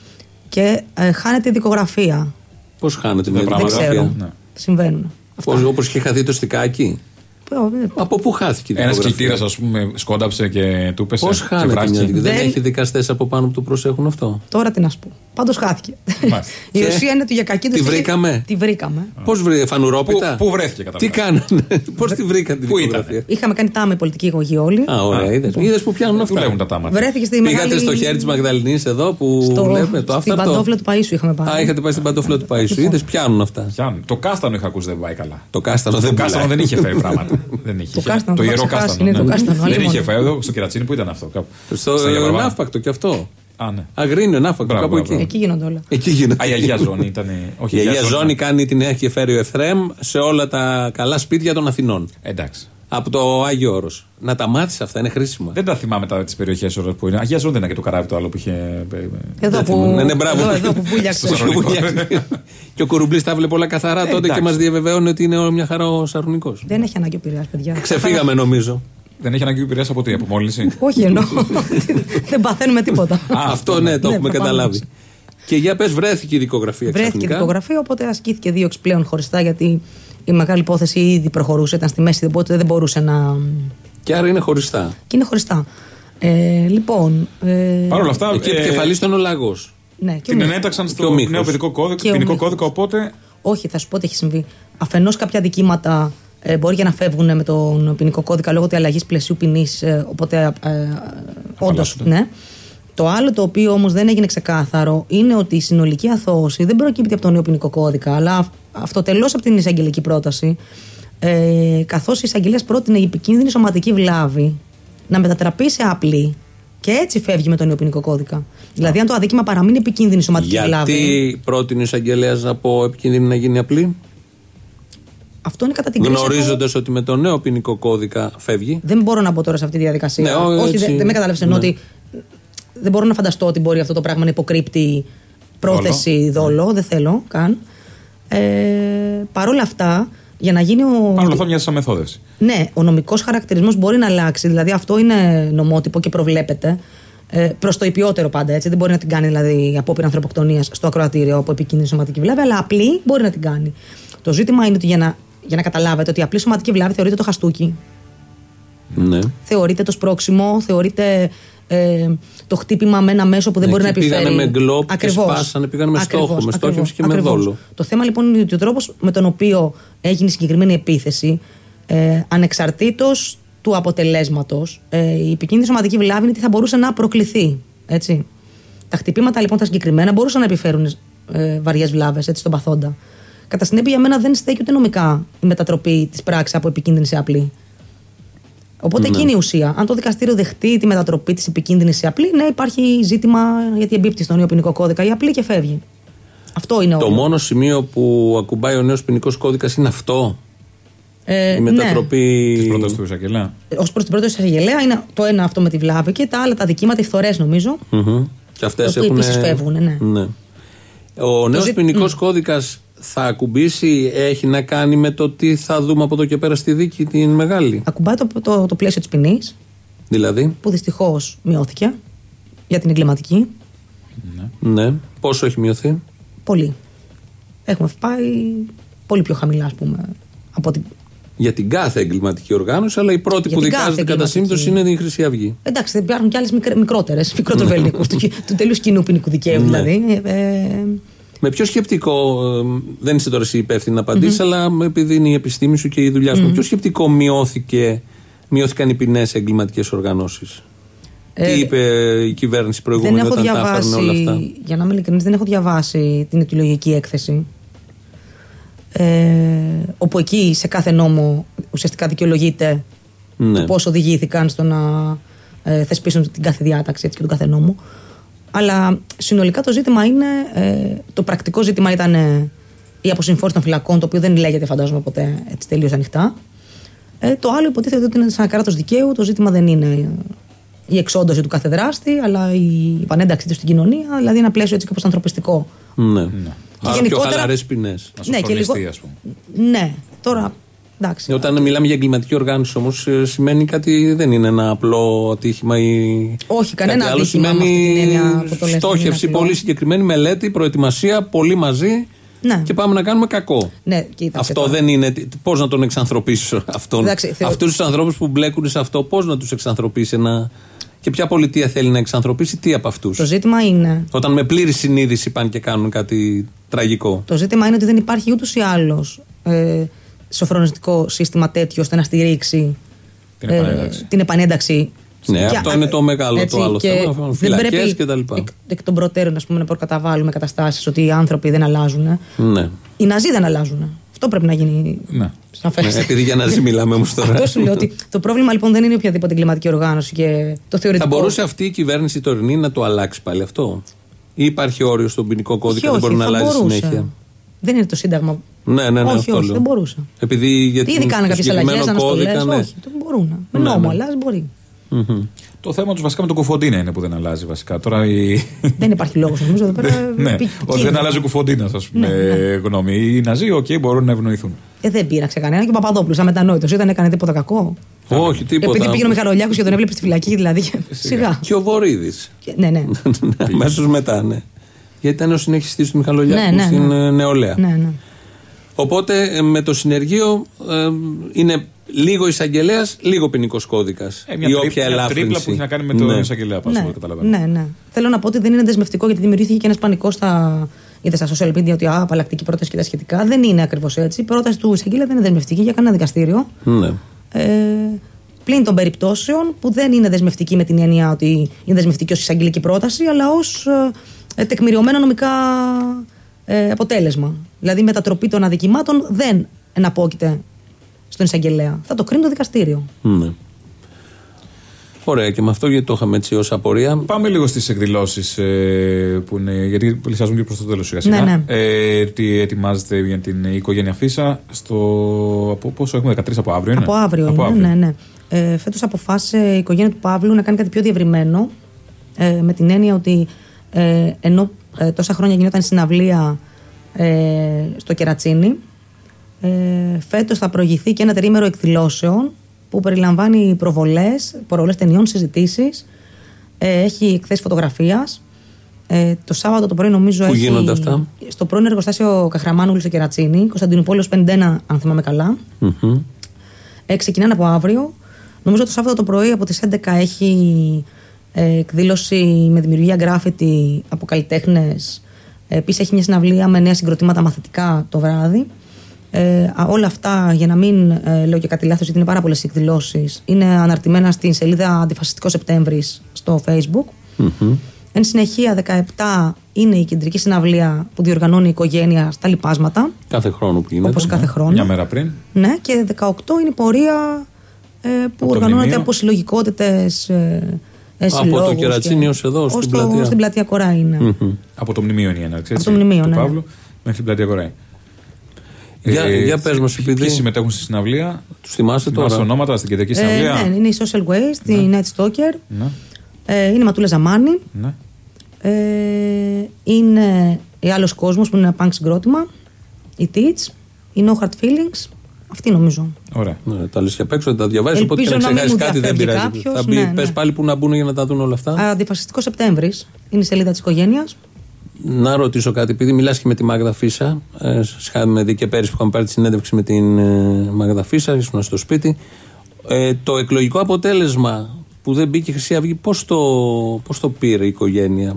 και ε, χάνεται η δικογραφία. Πώς χάνεται μια δικογραφία? Δεν ξέρω. Ναι. Συμβαίνουν. Όπως είχε χαθεί το στικάκι. Από πού χάθηκε η δικογραφία? Ένας κοιτήρας, ας πούμε, σκόνταψε και του πέσε. Πώς χάνεται μια δικογραφία? Δεν έχει δικαστές από πάνω που το προσέχουν αυτό. Τώρα τι να σου πω. Πάντως χάθηκε. Η ουσία είναι ότι για κακή του τη βρήκαμε. Τη βρήκαμε. Πώς βρήκαμε, φανουρόπιτα? Πού βρέθηκε κατά τι κάνανε, πώς τη βρήκαν την δικογραφία? Είχαμε κάνει τάμα πολιτική εγωγή όλοι. Α, ωραία, είδες που πιάνουν αυτά. Βρέθηκε στη μεγάλη. Πήγατε στο χέρι της Μαγδαληνής εδώ που βλέπουμε το αυτό. Στην παντόφλα του Παΐσου είχαμε πάει. Α, είχατε πάει στην παντόφλα του Παΐσου. Είδες, πιάνουν αυτά. Το κάστανο είχα ακούσει δεν πάει καλά. Το κάστανο δεν είχε φέρει πράγματα. Το ιερό κάστανο. Δεν είχε φέρει εδώ στο Κερατσίνι που ήταν αυτό. Στο Ναύπακτο κι αυτό. Α, ναι. Αγρίνιο, Ναύπακτο, κάπου εκεί. Εκεί γίνονται όλα. Εκεί γίνονται. Α, η Αγία Ζώνη ήταν. Η Αγία Ζώνη κάνει την έχει φέρει ο Εφραίμ σε όλα τα καλά σπίτια των Αθηνών. Εντάξει. Από το Άγιο Όρος. Να τα μάθεις αυτά, είναι χρήσιμα. Δεν τα θυμάμαι τα τις περιοχές που είναι. Αγία Ζώνη δεν είναι και το καράβι το άλλο που είχε. Εδώ που. Ναι, μπράβο. Εδώ που βούλιαξε. Και ο Κουρουμπλής τα βλέπει όλα καθαρά τότε και μας διαβεβαιώνει ότι είναι μια χαρά ο Σαρουνικός. Δεν έχει ανάγκη ο Πειραιάς, παιδιά. Ξεφύγαμε νομίζω. Δεν έχει ανάγκη ο Πειραιάς από τι, από μόλυνση? Όχι εννοώ. Δεν παθαίνουμε τίποτα. Αυτό ναι, το έχουμε καταλάβει. Και για πες, βρέθηκε η δικογραφία. Βρέθηκε η δικογραφία, οπότε ασκήθηκε δίωξη πλέον χωριστά, γιατί η μεγάλη υπόθεση ήδη προχωρούσε, ήταν στη μέση, οπότε δεν μπορούσε να. Και άρα είναι χωριστά. Και είναι χωριστά. Ε, λοιπόν. Ε... Παρ' όλα αυτά. Εκεί επικεφαλής ήταν ο Λαγός. Ναι, την ενέταξαν στο νέο ποινικό κώδικα, ποινικό κώδικα, οπότε. Όχι, θα σου πω τι έχει συμβεί. Αφενός κάποια δικήματα ε, μπορεί και να φεύγουν με τον ποινικό κώδικα λόγω της αλλαγής πλαισίου ποινής. Ε, οπότε. Ε, ε, όντως, ναι. Το άλλο το οποίο όμως δεν έγινε ξεκάθαρο είναι ότι η συνολική αθώωση δεν προκύπτει από τον νέο ποινικό κώδικα, αλλά αυτοτελώς από την εισαγγελική πρόταση. Ε, καθώς η εισαγγελίας πρότεινε η επικίνδυνη σωματική βλάβη να μετατραπεί σε απλή και έτσι φεύγει με τον νέο ποινικό κώδικα. Δηλαδή, αν το αδίκημα παραμείνει επικίνδυνη σωματική Γιατί βλάβη. Γιατί πρότεινε η εισαγγελίας από επικίνδυνη να γίνει απλή? Αυτό είναι κατά την κρίση. Γνωρίζοντας ότι με τον νέο ποινικό κώδικα φεύγει. Δεν μπορώ να μπω τώρα σε αυτή τη διαδικασία. Ναι, όχι, δεν, δεν με κατάλαβε. Ναι. Ότι δεν μπορώ να φανταστώ ότι μπορεί αυτό το πράγμα να υποκρύπτει πρόθεση δόλο. δόλο. Δεν θέλω καν. Ε, Παρ' όλα αυτά, για να γίνει ο. Παρ' όλα αυτά, μοιάζει σαν μεθόδευση. Ναι, ο νομικός χαρακτηρισμός μπορεί να αλλάξει. Δηλαδή, αυτό είναι νομότυπο και προβλέπεται. Ε, προς το υπιότερο πάντα, έτσι. Δεν μπορεί να την κάνει δηλαδή απόπειρα ανθρωποκτονίας στο ακροατήριο από επικίνδυνη σωματική βλάβη, αλλά απλή μπορεί να την κάνει. Το ζήτημα είναι ότι για να, για να καταλάβετε ότι η απλή σωματική βλάβη θεωρείται το χαστούκι. Ναι. Θεωρείται το σπρώξιμο, θεωρείται ε, το χτύπημα με ένα μέσο που δεν ναι, μπορεί να επιφέρει. Πήγανε με γκλόπ και Ακριβώς. σπάσανε, πήγανε με Ακριβώς. στόχο, με Ακριβώς. στόχευση και Ακριβώς. με δόλο. Το θέμα λοιπόν είναι ότι ο τρόπος με τον οποίο έγινε η συγκεκριμένη επίθεση, ε, ανεξαρτήτως του αποτελέσματος, ε, η επικίνδυνη σωματική βλάβη είναι τι θα μπορούσε να προκληθεί. Έτσι. Τα χτυπήματα λοιπόν τα συγκεκριμένα μπορούσαν να επιφέρουν ε, βαριές βλάβες έτσι, στον παθόντα. Κατά συνέπεια, για μένα δεν στέκει ούτε νομικά η μετατροπή της πράξης από επικίνδυνη σε απλή. Οπότε Ναι. εκεί είναι η ουσία. Αν το δικαστήριο δεχτεί τη μετατροπή της επικίνδυνης σε απλή, ναι, υπάρχει ζήτημα γιατί εμπίπτει στον νέο ποινικό κώδικα η απλή και φεύγει. Αυτό είναι Το όλο. μόνο σημείο που ακουμπάει ο νέος ποινικός κώδικας είναι αυτό. Ε, Η μετατροπή. Τη πρόταση του εισαγγελέα. Ως προς την πρόταση της εισαγγελέα είναι το ένα αυτό με τη βλάβη και τα άλλα τα δικήματα, οι φθορές νομίζω. Mm-hmm. Και αυτές που έχουν. επίσης φεύγουν, ναι. ναι. Ο νέος ζη... ποινικός mm. κώδικας θα ακουμπήσει, έχει να κάνει με το τι θα δούμε από εδώ και πέρα στη δίκη την μεγάλη. Ακουμπάει το, το, το πλαίσιο της ποινής, Δηλαδή. που δυστυχώς μειώθηκε για την εγκληματική. Ναι. Ναι. Πόσο έχει μειωθεί? Πολύ. Έχουμε πάει πολύ πιο χαμηλά, ας πούμε, από ότι. Για την κάθε εγκληματική οργάνωση, αλλά η πρώτη Για που την κάθε δικάζεται κατά εγκληματική. σύμπτωση είναι η Χρυσή Αυγή. Εντάξει, υπάρχουν και άλλες μικρότερες, μικρότερου ελληνικού, του, του τελείως κοινού ποινικού δικαίου δηλαδή. Ε, Με ποιο σκεπτικό, ε, δεν είσαι τώρα εσύ υπεύθυνη να απαντήσει, mm-hmm. αλλά επειδή είναι η επιστήμη σου και η δουλειά σου, mm-hmm. με ποιο σκεπτικό μειώθηκε, μειώθηκαν οι ποινές σε εγκληματικές οργανώσεις? Ε, Τι είπε η κυβέρνηση προηγούμενη όταν τα έφερνε όλα αυτά? Για να είμαι ειλικρινής, δεν έχω διαβάσει την αιτιολογική έκθεση. Ε, όπου εκεί σε κάθε νόμο ουσιαστικά δικαιολογείται ναι. το πώς οδηγήθηκαν στο να ε, θεσπίσουν την κάθε διάταξη έτσι, και τον κάθε νόμο. Αλλά συνολικά το ζήτημα είναι, ε, το πρακτικό ζήτημα ήταν ε, η αποσυμφόρηση των φυλακών, το οποίο δεν λέγεται φαντάζομαι ποτέ έτσι τελείως ανοιχτά. Ε, το άλλο υποτίθεται ότι είναι σαν κράτος δικαίου, το ζήτημα δεν είναι η εξόντωση του κάθε δράστη, αλλά η επανένταξή του στην κοινωνία, δηλαδή ένα πλαίσιο έτσι κάπως ανθρωπιστικό. Ναι. ναι. Άρα γενικότερα, πιο χαλαρές ποινές. Να σοφρονιστεί, ναι, ας πούμε. Ναι, τώρα εντάξει. Όταν μιλάμε για εγκληματική οργάνωση όμως σημαίνει κάτι, δεν είναι ένα απλό ατύχημα ή. Όχι, κανένα κάτι άλλο. ατύχημα Σημαίνει σημαίνει στόχευση, πολύ συγκεκριμένη μελέτη, προετοιμασία, πολύ μαζί. Ναι. Και πάμε να κάνουμε κακό. Ναι, κοίταξε, αυτό τώρα. δεν είναι. Πώς να τον εξανθρωπίσεις αυτόν? θεω... Αυτούς τους ανθρώπους που μπλέκουν σε αυτό, πώς να τους εξανθρωπίσει ένα. Και ποια πολιτεία θέλει να εξανθρωπίσει τι από αυτούς? Το ζήτημα είναι. Όταν με πλήρη συνείδηση πάνε και κάνουν κάτι τραγικό. Το ζήτημα είναι ότι δεν υπάρχει ούτως ή άλλως ε, σοφρονιστικό σύστημα τέτοιο ώστε να στηρίξει την επανένταξη. Ε, την επανένταξη. Ναι, και, αυτό είναι το μεγάλο έτσι, το άλλο και θέμα. Φυλακές και τα λοιπά. Εκ, εκ των προτέρων, ας πούμε, να προκαταβάλουμε καταστάσεις ότι οι άνθρωποι δεν αλλάζουν. Ναι. Οι Ναζί δεν αλλάζουν. Αυτό πρέπει να γίνει ναι. σαφές. Ναι, επειδή για Ναζί μιλάμε όμως τώρα. Αυτό σου λέω ότι το πρόβλημα λοιπόν δεν είναι οποιαδήποτε εγκληματική οργάνωση και το θεωρητικό. Θα μπορούσε αυτή η κυβέρνηση τωρινή να το αλλάξει πάλι αυτό? Ή υπάρχει όριο στον ποινικό κώδικα, όχι, δεν μπορεί όχι, να θα αλλάζει μπορούσε. συνέχεια? Δεν είναι το Σύνταγμα. Ναι, ναι, ναι. όχι, αυτό όχι, λέω. δεν μπορούσε. Επειδή για Ήδη κάνανε κάποιες αλλαγές, αναστολές. Ναι. Όχι, δεν μπορούν. Με Ναι, νόμο, ναι. αλλάζει μπορεί. Mm-hmm. Το θέμα του βασικά με το κουφοντίνα είναι που δεν αλλάζει βασικά. Τώρα η... Δεν υπάρχει λόγος νομίζω εδώ πέρα. ναι, ότι δεν αλλάζει ο κουφοντίνα, α πούμε, ναι, ναι. γνώμη. Οι Ναζί, οκ, okay, μπορούν να ευνοηθούν. Ε, δεν πείραξε κανένα. Και ο Παπαδόπουλος, αμετανόητος, ήταν, έκανε τίποτα κακό. Όχι, τίποτα. Επειδή πήγαινε ο Μιχαλολιάκος και τον έβλεπε στη φυλακή, δηλαδή. Σιγά. Και ο Βορύδης. Ναι, ναι. Αμέσως μετά, ναι. Γιατί ήταν ο συνεχιστής του Μιχαλολιάκου ναι, ναι, στην ναι. νεολαία. Ναι, ναι. Οπότε με το συνεργείο ε, είναι λίγο εισαγγελέας, λίγο ποινικός κώδικας. Ε, μια ή τρίπ, όποια μια ελάφρυνση. τρίπλα που έχει να κάνει με τον ναι. εισαγγελέα, Ναι, καταλαβαίνω. ναι, ναι. Θέλω να πω ότι δεν είναι δεσμευτικό γιατί δημιουργήθηκε και ένας πανικός στα, είτε στα social media ότι α, απαλλακτική πρόταση και τα σχετικά. Δεν είναι ακριβώς έτσι. Η πρόταση του εισαγγελέα δεν είναι δεσμευτική για κανένα δικαστήριο. Ναι. Ε, πλην των περιπτώσεων που δεν είναι δεσμευτική με την έννοια ότι είναι δεσμευτική ως εισαγγελική πρόταση, αλλά ως ε, τεκμηριωμένο νομικά ε, αποτέλεσμα. Δηλαδή η μετατροπή των αδικημάτων δεν εναπόκειται στον εισαγγελέα. Θα το κρίνει το δικαστήριο. Ναι. Ωραία, και με αυτό γιατί το είχαμε έτσι ως απορία. Πάμε λίγο στις εκδηλώσεις ε, που είναι. Γιατί πλησιάζουν και προς το τέλος σιγά σιγά. Ναι, ναι. Ε, τι ετοιμάζεται για την οικογένεια Φίσα. Στο. Από πόσο έχουμε, δεκατρείς από αύριο είναι. Από αύριο, από είναι, αύριο. ναι, ναι. Ε, φέτος αποφάσισε η οικογένεια του Παύλου να κάνει κάτι πιο διευρυμένο. Ε, με την έννοια ότι ε, ενώ ε, τόσα χρόνια γινόταν συναυλία ε, στο Κερατσίνι, ε, φέτος θα προηγηθεί και ένα τερίμερο εκδηλώσεων που περιλαμβάνει προβολές, προβολές ταινιών, συζητήσεις, ε, έχει εκθέσεις φωτογραφίας. Ε, το Σάββατο το πρωί νομίζω Πού έχει. γίνονται αυτά? Στο πρώην εργοστάσιο Καχραμάνογλου στο Κερατσίνι, Κωνσταντινούπολεως πενήντα ένα, αν θυμάμαι καλά. Mm-hmm. Ε, ξεκινάνε από αύριο. Νομίζω το Σάββατο το πρωί από τις έντεκα έχει ε, εκδήλωση με δημιουργία γκράφιτι από καλλιτέχνες. Επίσης έχει μια συναυλία με νέα συγκροτήματα μαθητικά το βράδυ. Ε, όλα αυτά, για να μην ε, λέω και κάτι λάθος, γιατί είναι πάρα πολλές εκδηλώσεις, είναι αναρτημένα στην σελίδα Αντιφασιστικό Σεπτέμβρης στο Facebook. Mm-hmm. Εν συνεχεία, δεκαεπτά είναι η κεντρική συναυλία που διοργανώνει η οικογένεια στα Λιπάσματα. Κάθε χρόνο που γίνεται. Όπως κάθε χρόνο. Μια μέρα πριν. Ναι, και δεκαοκτώ είναι η πορεία ε, που από οργανώνεται από συλλογικότητες. Ε, από το Κερατσίνι ως εδώ, στην στο, πλατεία. Στην πλατεία Κοράη, ναι. Mm-hmm. Από το μνημείο είναι η έναρξη. Από το μνημείο, ναι. Του Παύλου μέχρι την πλατεία Κοράη. Για, ε, για πες μας, επειδή. Ποιοι συμμετέχουν στη συναυλία. Τους θυμάσαι τώρα. Θυμάσαι ονόματα στην κεντρική συναυλία. Ε, ναι, είναι η Social Waste, ναι. η Night Stalker. Ναι. Ε, είναι η Ματούλα Ζαμάνη. Ναι. Ε, είναι η Άλλος Κόσμος που είναι ένα punk συγκρότημα. Η Teach. Η No Hard Feelings. Αυτή νομίζω. Ωραία. Ναι, τα λες και απ' έξω, τα διαβάζεις. Οπότε και να ξεχάσεις κάτι δεν πειράζει. Κάποιος, θα μπει, ναι, πες ναι. πάλι που να μπουν για να τα δουν όλα αυτά. Αντιφασιστικό Σεπτέμβρης είναι η σελίδα της οικογένειας. Να ρωτήσω κάτι, επειδή μιλάς και με τη Μάγδα Φίσα. Ε, είχαμε δει και πέρυσι που είχαμε πάρει τη συνέντευξη με την ε, Μάγδα Φίσα, ήσουν στο σπίτι. Ε, το εκλογικό αποτέλεσμα που δεν μπήκε η Χρυσή Αυγή, πώς το, πώς το πήρε η οικογένεια?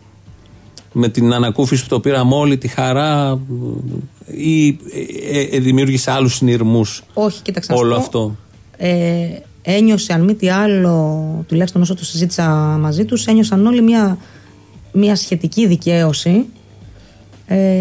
Με την ανακούφιση που το πήραμε όλοι, τη χαρά, ή ε, ε, δημιούργησε άλλους συνειρμούς? Όχι, κοίταξα. Όλο αυτό. Ε, ένιωσε, αν μη τι άλλο, τουλάχιστον όσο το συζήτησα μαζί τους, ένιωσαν όλοι μια, μια σχετική δικαίωση. Ε,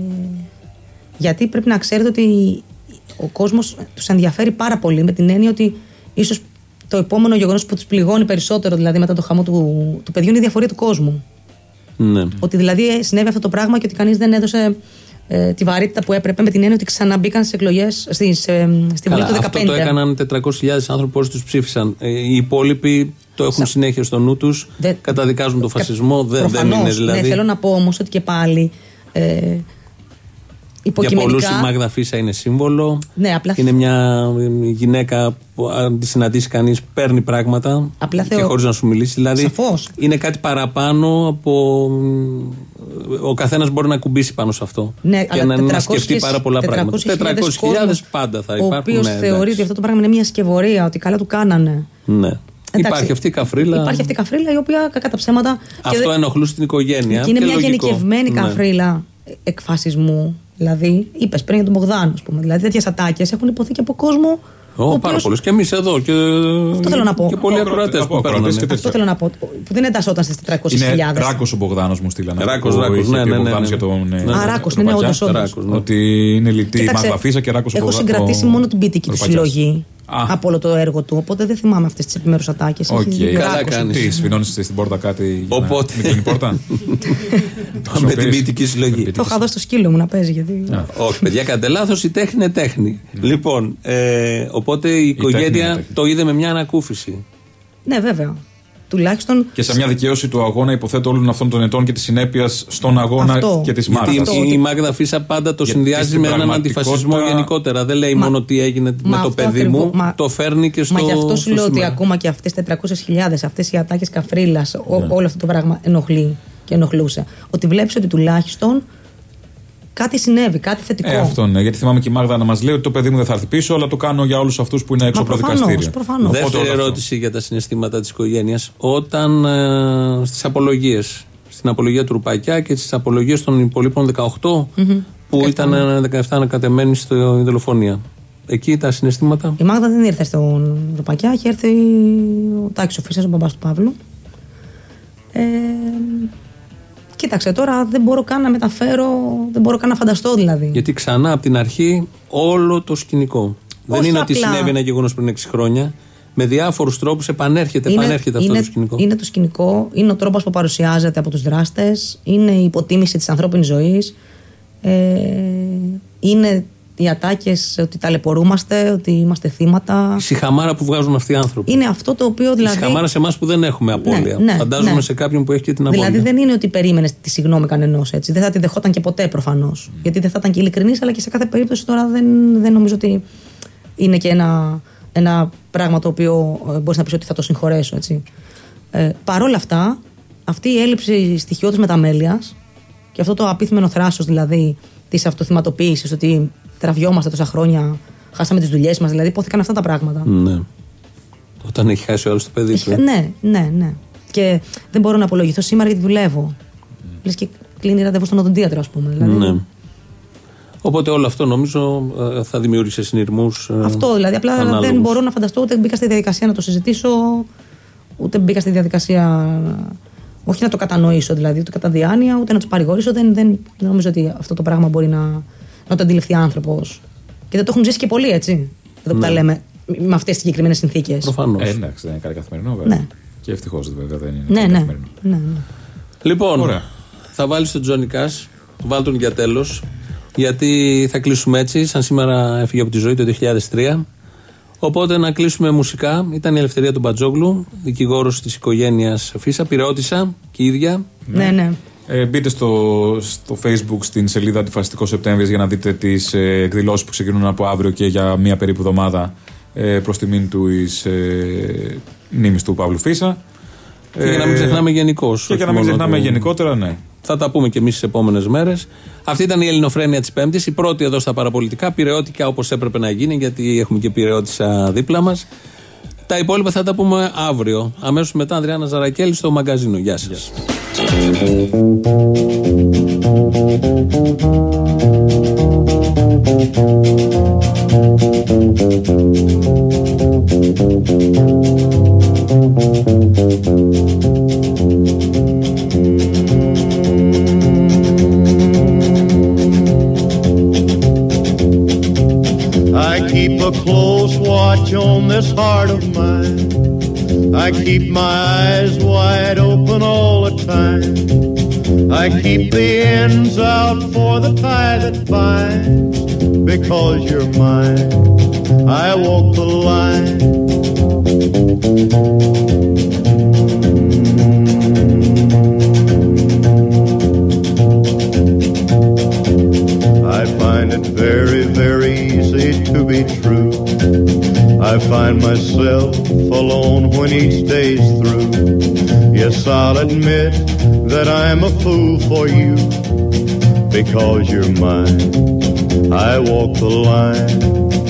γιατί πρέπει να ξέρετε ότι ο κόσμος τους ενδιαφέρει πάρα πολύ, με την έννοια ότι ίσως το επόμενο γεγονός που τους πληγώνει περισσότερο, δηλαδή μετά το χαμό του, του παιδιού, είναι η διαφορία του κόσμου. Ναι. Ότι δηλαδή συνέβη αυτό το πράγμα και ότι κανείς δεν έδωσε ε, τη βαρύτητα που έπρεπε, με την έννοια ότι ξαναμπήκαν στις εκλογές στις, ε, στη Βουλή του δεκαπέντε. Αυτό το έκαναν τετρακόσιες χιλιάδες άνθρωποι, όσοι τους ψήφισαν. Ε, οι υπόλοιποι το έχουν Σα... συνέχεια στο νου τους, δε... καταδικάζουν τον φασισμό. Κα... Δεν, δεν είναι δηλαδή. Ναι, θέλω να πω όμως ότι και πάλι. Ε, Για πολλούς η Μάγδα Φίσα είναι σύμβολο. Ναι, απλά... Είναι μια γυναίκα που αν τη συναντήσει κανείς παίρνει πράγματα απλά και θεω... χωρίς να σου μιλήσει. Δηλαδή Σαφώς. Είναι κάτι παραπάνω από. Ο καθένας μπορεί να κουμπίσει πάνω σε αυτό. Ναι, και να, να σκεφτεί πάρα πολλά πράγματα. τετρακόσιες χιλιάδες πάντα θα υπάρχουν. Ο οποίος ναι, θεωρεί ότι αυτό το πράγμα είναι μια σκευωρία, ότι καλά του κάνανε. Ναι. Εντάξει, υπάρχει αυτή η καφρίλα. Υπάρχει αυτή η καφρίλα η οποία κατά τα ψέματα. Αυτό ενοχλούσε την οικογένεια. Και είναι και μια λογικό. γενικευμένη ναι. καφρίλα εκφασισμού. Δηλαδή, είπες πριν για τον Μπογδάνο, ας πούμε. Δηλαδή, τέτοιες ατάκες έχουν υποθεί και από κόσμο. Oh, οποίος... Πάρα πολλές. Και εμείς εδώ. Και, αυτό θέλω να πω. Και πολλοί ακροατές που παίρνουν. Αυτό θέλω να πω. Που δεν εντασσόταν στις τετρακόσιες χιλιάδες. Είναι Ράκος ο Μπογδάνος μου στείλανε. Ράκος, Ράκος. Ναι, ναι, ναι. Α, Ράκος, ναι, όντως. Ότι είναι λιτή η Μάγδα Φίσα και Ράκος ο Μπογδάνος. Έχω συγκρατήσει μόνο την ποιητική του συλλογή. Α. Από όλο το έργο του. Οπότε δεν θυμάμαι αυτές τις επιμέρους ατάκες. Okay. Καλά κάνεις. Τι, σφινώνεις στην πόρτα κάτι. Οπότε. Με την πόρτα. Με την ποιητική συλλογή. Το είχα δώσει στο σκύλο μου να παίζει. Γιατί... Όχι, παιδιά, κάντε λάθος. Η τέχνη είναι τέχνη. Λοιπόν, οπότε η οικογένεια το είδε με μια ανακούφιση. Ναι, βέβαια. Τουλάχιστον. Και σε μια δικαίωση του αγώνα, υποθέτω, όλων αυτών των ετών και τη συνέπεια στον αγώνα αυτό. Και τη Μάγδα. Γιατί η Μάγδα Φίσα πάντα το συνδυάζει με έναν αντιφασισμό γενικότερα. Δεν λέει μα, μόνο τι έγινε με το παιδί ακριβώς, μου, μα, το φέρνει και στο. Μα γι' αυτό σου λέω σήμερα. ότι ακόμα και αυτές τις τετρακόσιες χιλιάδες, αυτές οι ατάκες καφρίλας, ναι. όλο αυτό το πράγμα ενοχλεί και ενοχλούσε. Ότι βλέπεις ότι τουλάχιστον κάτι συνέβη, κάτι θετικό. Ε, αυτό ναι, γιατί θυμάμαι και η Μάγδα να μας λέει ότι το παιδί μου δεν θα έρθει πίσω, αλλά το κάνω για όλους αυτούς που είναι έξω από το δικαστήριο. Προφανώς. Δεύτερη ερώτηση για τα συναισθήματα της οικογένειας. Όταν ε, στις απολογίες, στην απολογία του Ρουπακιά και στις απολογίες των υπολείπων δεκαοκτώ mm-hmm. που ήταν δεκαεπτά ανακατεμένοι στη δολοφονία. Εκεί τα συναισθήματα. Η Μάγδα δεν ήρθε στον Ρουπακιά, είχε έρθει ο Τάκης ο Φίσας, ο μπαμπάς του Παύλου. Ε, Κοίταξε, τώρα δεν μπορώ καν να μεταφέρω, δεν μπορώ καν να φανταστώ δηλαδή. Γιατί ξανά από την αρχή όλο το σκηνικό. Όχι δεν είναι απλά. Ότι συνέβη ένα γεγονός πριν έξι χρόνια. Με διάφορους τρόπους επανέρχεται, είναι, επανέρχεται αυτό είναι, το σκηνικό. Είναι το σκηνικό, είναι ο τρόπος που παρουσιάζεται από τους δράστες, είναι η υποτίμηση της ανθρώπινης ζωής, ε, είναι οι ατάκες ότι ταλαιπωρούμαστε, ότι είμαστε θύματα. Η σιχαμάρα που βγάζουν αυτοί οι άνθρωποι. Είναι αυτό το οποίο δηλαδή. Η σιχαμάρα σε εμάς που δεν έχουμε απώλεια. Ναι, ναι, φαντάζομαι ναι. σε κάποιον που έχει και την απώλεια. Δηλαδή δεν είναι ότι περίμενες τη συγγνώμη κανενός έτσι. Δεν θα τη δεχόταν και ποτέ προφανώς. Mm. Γιατί δεν θα ήταν και ειλικρινής, αλλά και σε κάθε περίπτωση τώρα δεν, δεν νομίζω ότι είναι και ένα, ένα πράγμα το οποίο μπορείς να πεις ότι θα το συγχωρέσω. Έτσι. Ε, Παρ' όλα αυτά, αυτή η έλλειψη στοιχειώδους μεταμέλειας και αυτό το απίθμενο θράσος δηλαδή της αυτοθυματοποίησης, ότι τραβιόμαστε τόσα χρόνια, χάσαμε τις δουλειές μας, δηλαδή υπόθηκαν αυτά τα πράγματα. Ναι. Όταν έχει χάσει όλο το παιδί Έχει, του. ναι, ναι, ναι. Και δεν μπορώ να απολογηθώ σήμερα γιατί δουλεύω. Mm. Λες και κλείνει ραντεβού στον οδοντίατρο, ας πούμε. Δηλαδή. Ναι. Οπότε όλο αυτό νομίζω θα δημιούργησε συνειρμούς. Αυτό δηλαδή. Απλά ανάλογους. Δεν μπορώ να φανταστώ, ούτε μπήκα στη διαδικασία να το συζητήσω, ούτε μπήκα στη διαδικασία. Όχι να το κατανοήσω δηλαδή, ούτε κατά διάνοια, ούτε να του παρηγορήσω. Δεν, δεν, δεν νομίζω ότι αυτό το πράγμα μπορεί να, να το αντιληφθεί άνθρωπος. Και δεν το έχουν ζήσει και πολλοί, έτσι. Εδώ που ναι. τα λέμε, με αυτές τις συγκεκριμένες συνθήκες. Προφανώς. Ε, εντάξει, δεν είναι κάτι καθημερινό, βέβαια. Ναι. Και ευτυχώς βέβαια δεν είναι Ναι, κάτι ναι. καθημερινό. ναι, ναι. Λοιπόν, ωραία. Θα βάλεις τον Τζόνι Κας, βάλ τον για τέλος, γιατί θα κλείσουμε έτσι, σαν σήμερα έφυγε από τη ζωή το δύο χιλιάδες τρία. Οπότε να κλείσουμε μουσικά. Ήταν η Ελευθερία του Μπατζόγλου, δικηγόρος της οικογένειας Φίσα, πειραιώτισσα και ίδια. Ναι, ναι. ναι. Ε, μπείτε στο, στο Facebook στην σελίδα Αντιφασιστικό Σεπτέμβρης για να δείτε τις ε, εκδηλώσεις που ξεκινούν από αύριο και για μία περίπου εβδομάδα ε, προς τιμήν του εις, ε, μνήμης του Παύλου Φίσα. Και για να μην ξεχνάμε γενικώς. Και για να μην ξεχνάμε του... γενικότερα, ναι. Θα τα πούμε και εμείς τις επόμενες μέρες. Αυτή ήταν η Ελληνοφρένεια της Πέμπτης, η πρώτη εδώ στα παραπολιτικά, πειραιώτικα όπως έπρεπε να γίνει, γιατί έχουμε και πειραιώτισσα δίπλα μας. Τα υπόλοιπα θα τα πούμε αύριο. Αμέσως μετά, Ανδριάννα Ζαρακέλη στο μαγκαζίνο. Γεια σας. I keep a close watch on this heart of mine. I keep my eyes wide open all the time. I keep the ends out for the tie that binds. Because you're mine, I walk the line. I find it very, very easy to be true. I find myself alone when each day's through. Yes, I'll admit that I'm a fool for you. Because you're mine, I walk the line.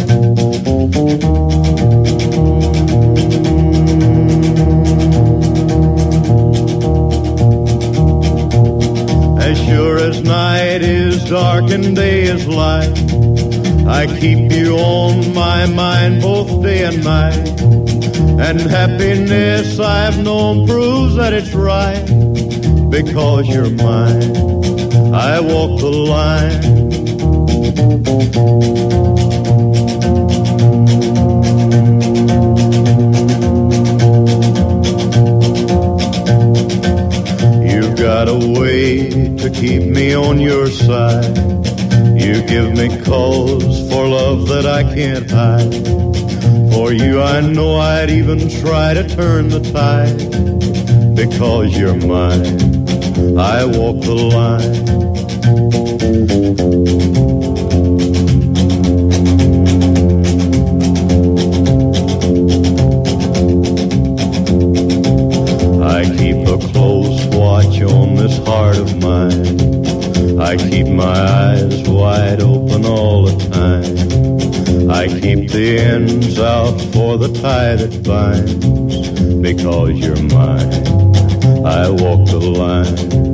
As sure as night is dark and day is light, I keep you on my mind both day and night. And happiness I've known proves that it's right. Because you're mine, I walk the line. You've got a way to keep me on your side. You give me cause for love that I can't hide. For you I know I'd even try to turn the tide. Because you're mine, I walk the line. I keep a close watch on this heart of mine. I keep my eyes wide open all the time. I keep the ends out for the tie that binds. Because you're mine, I walk the line.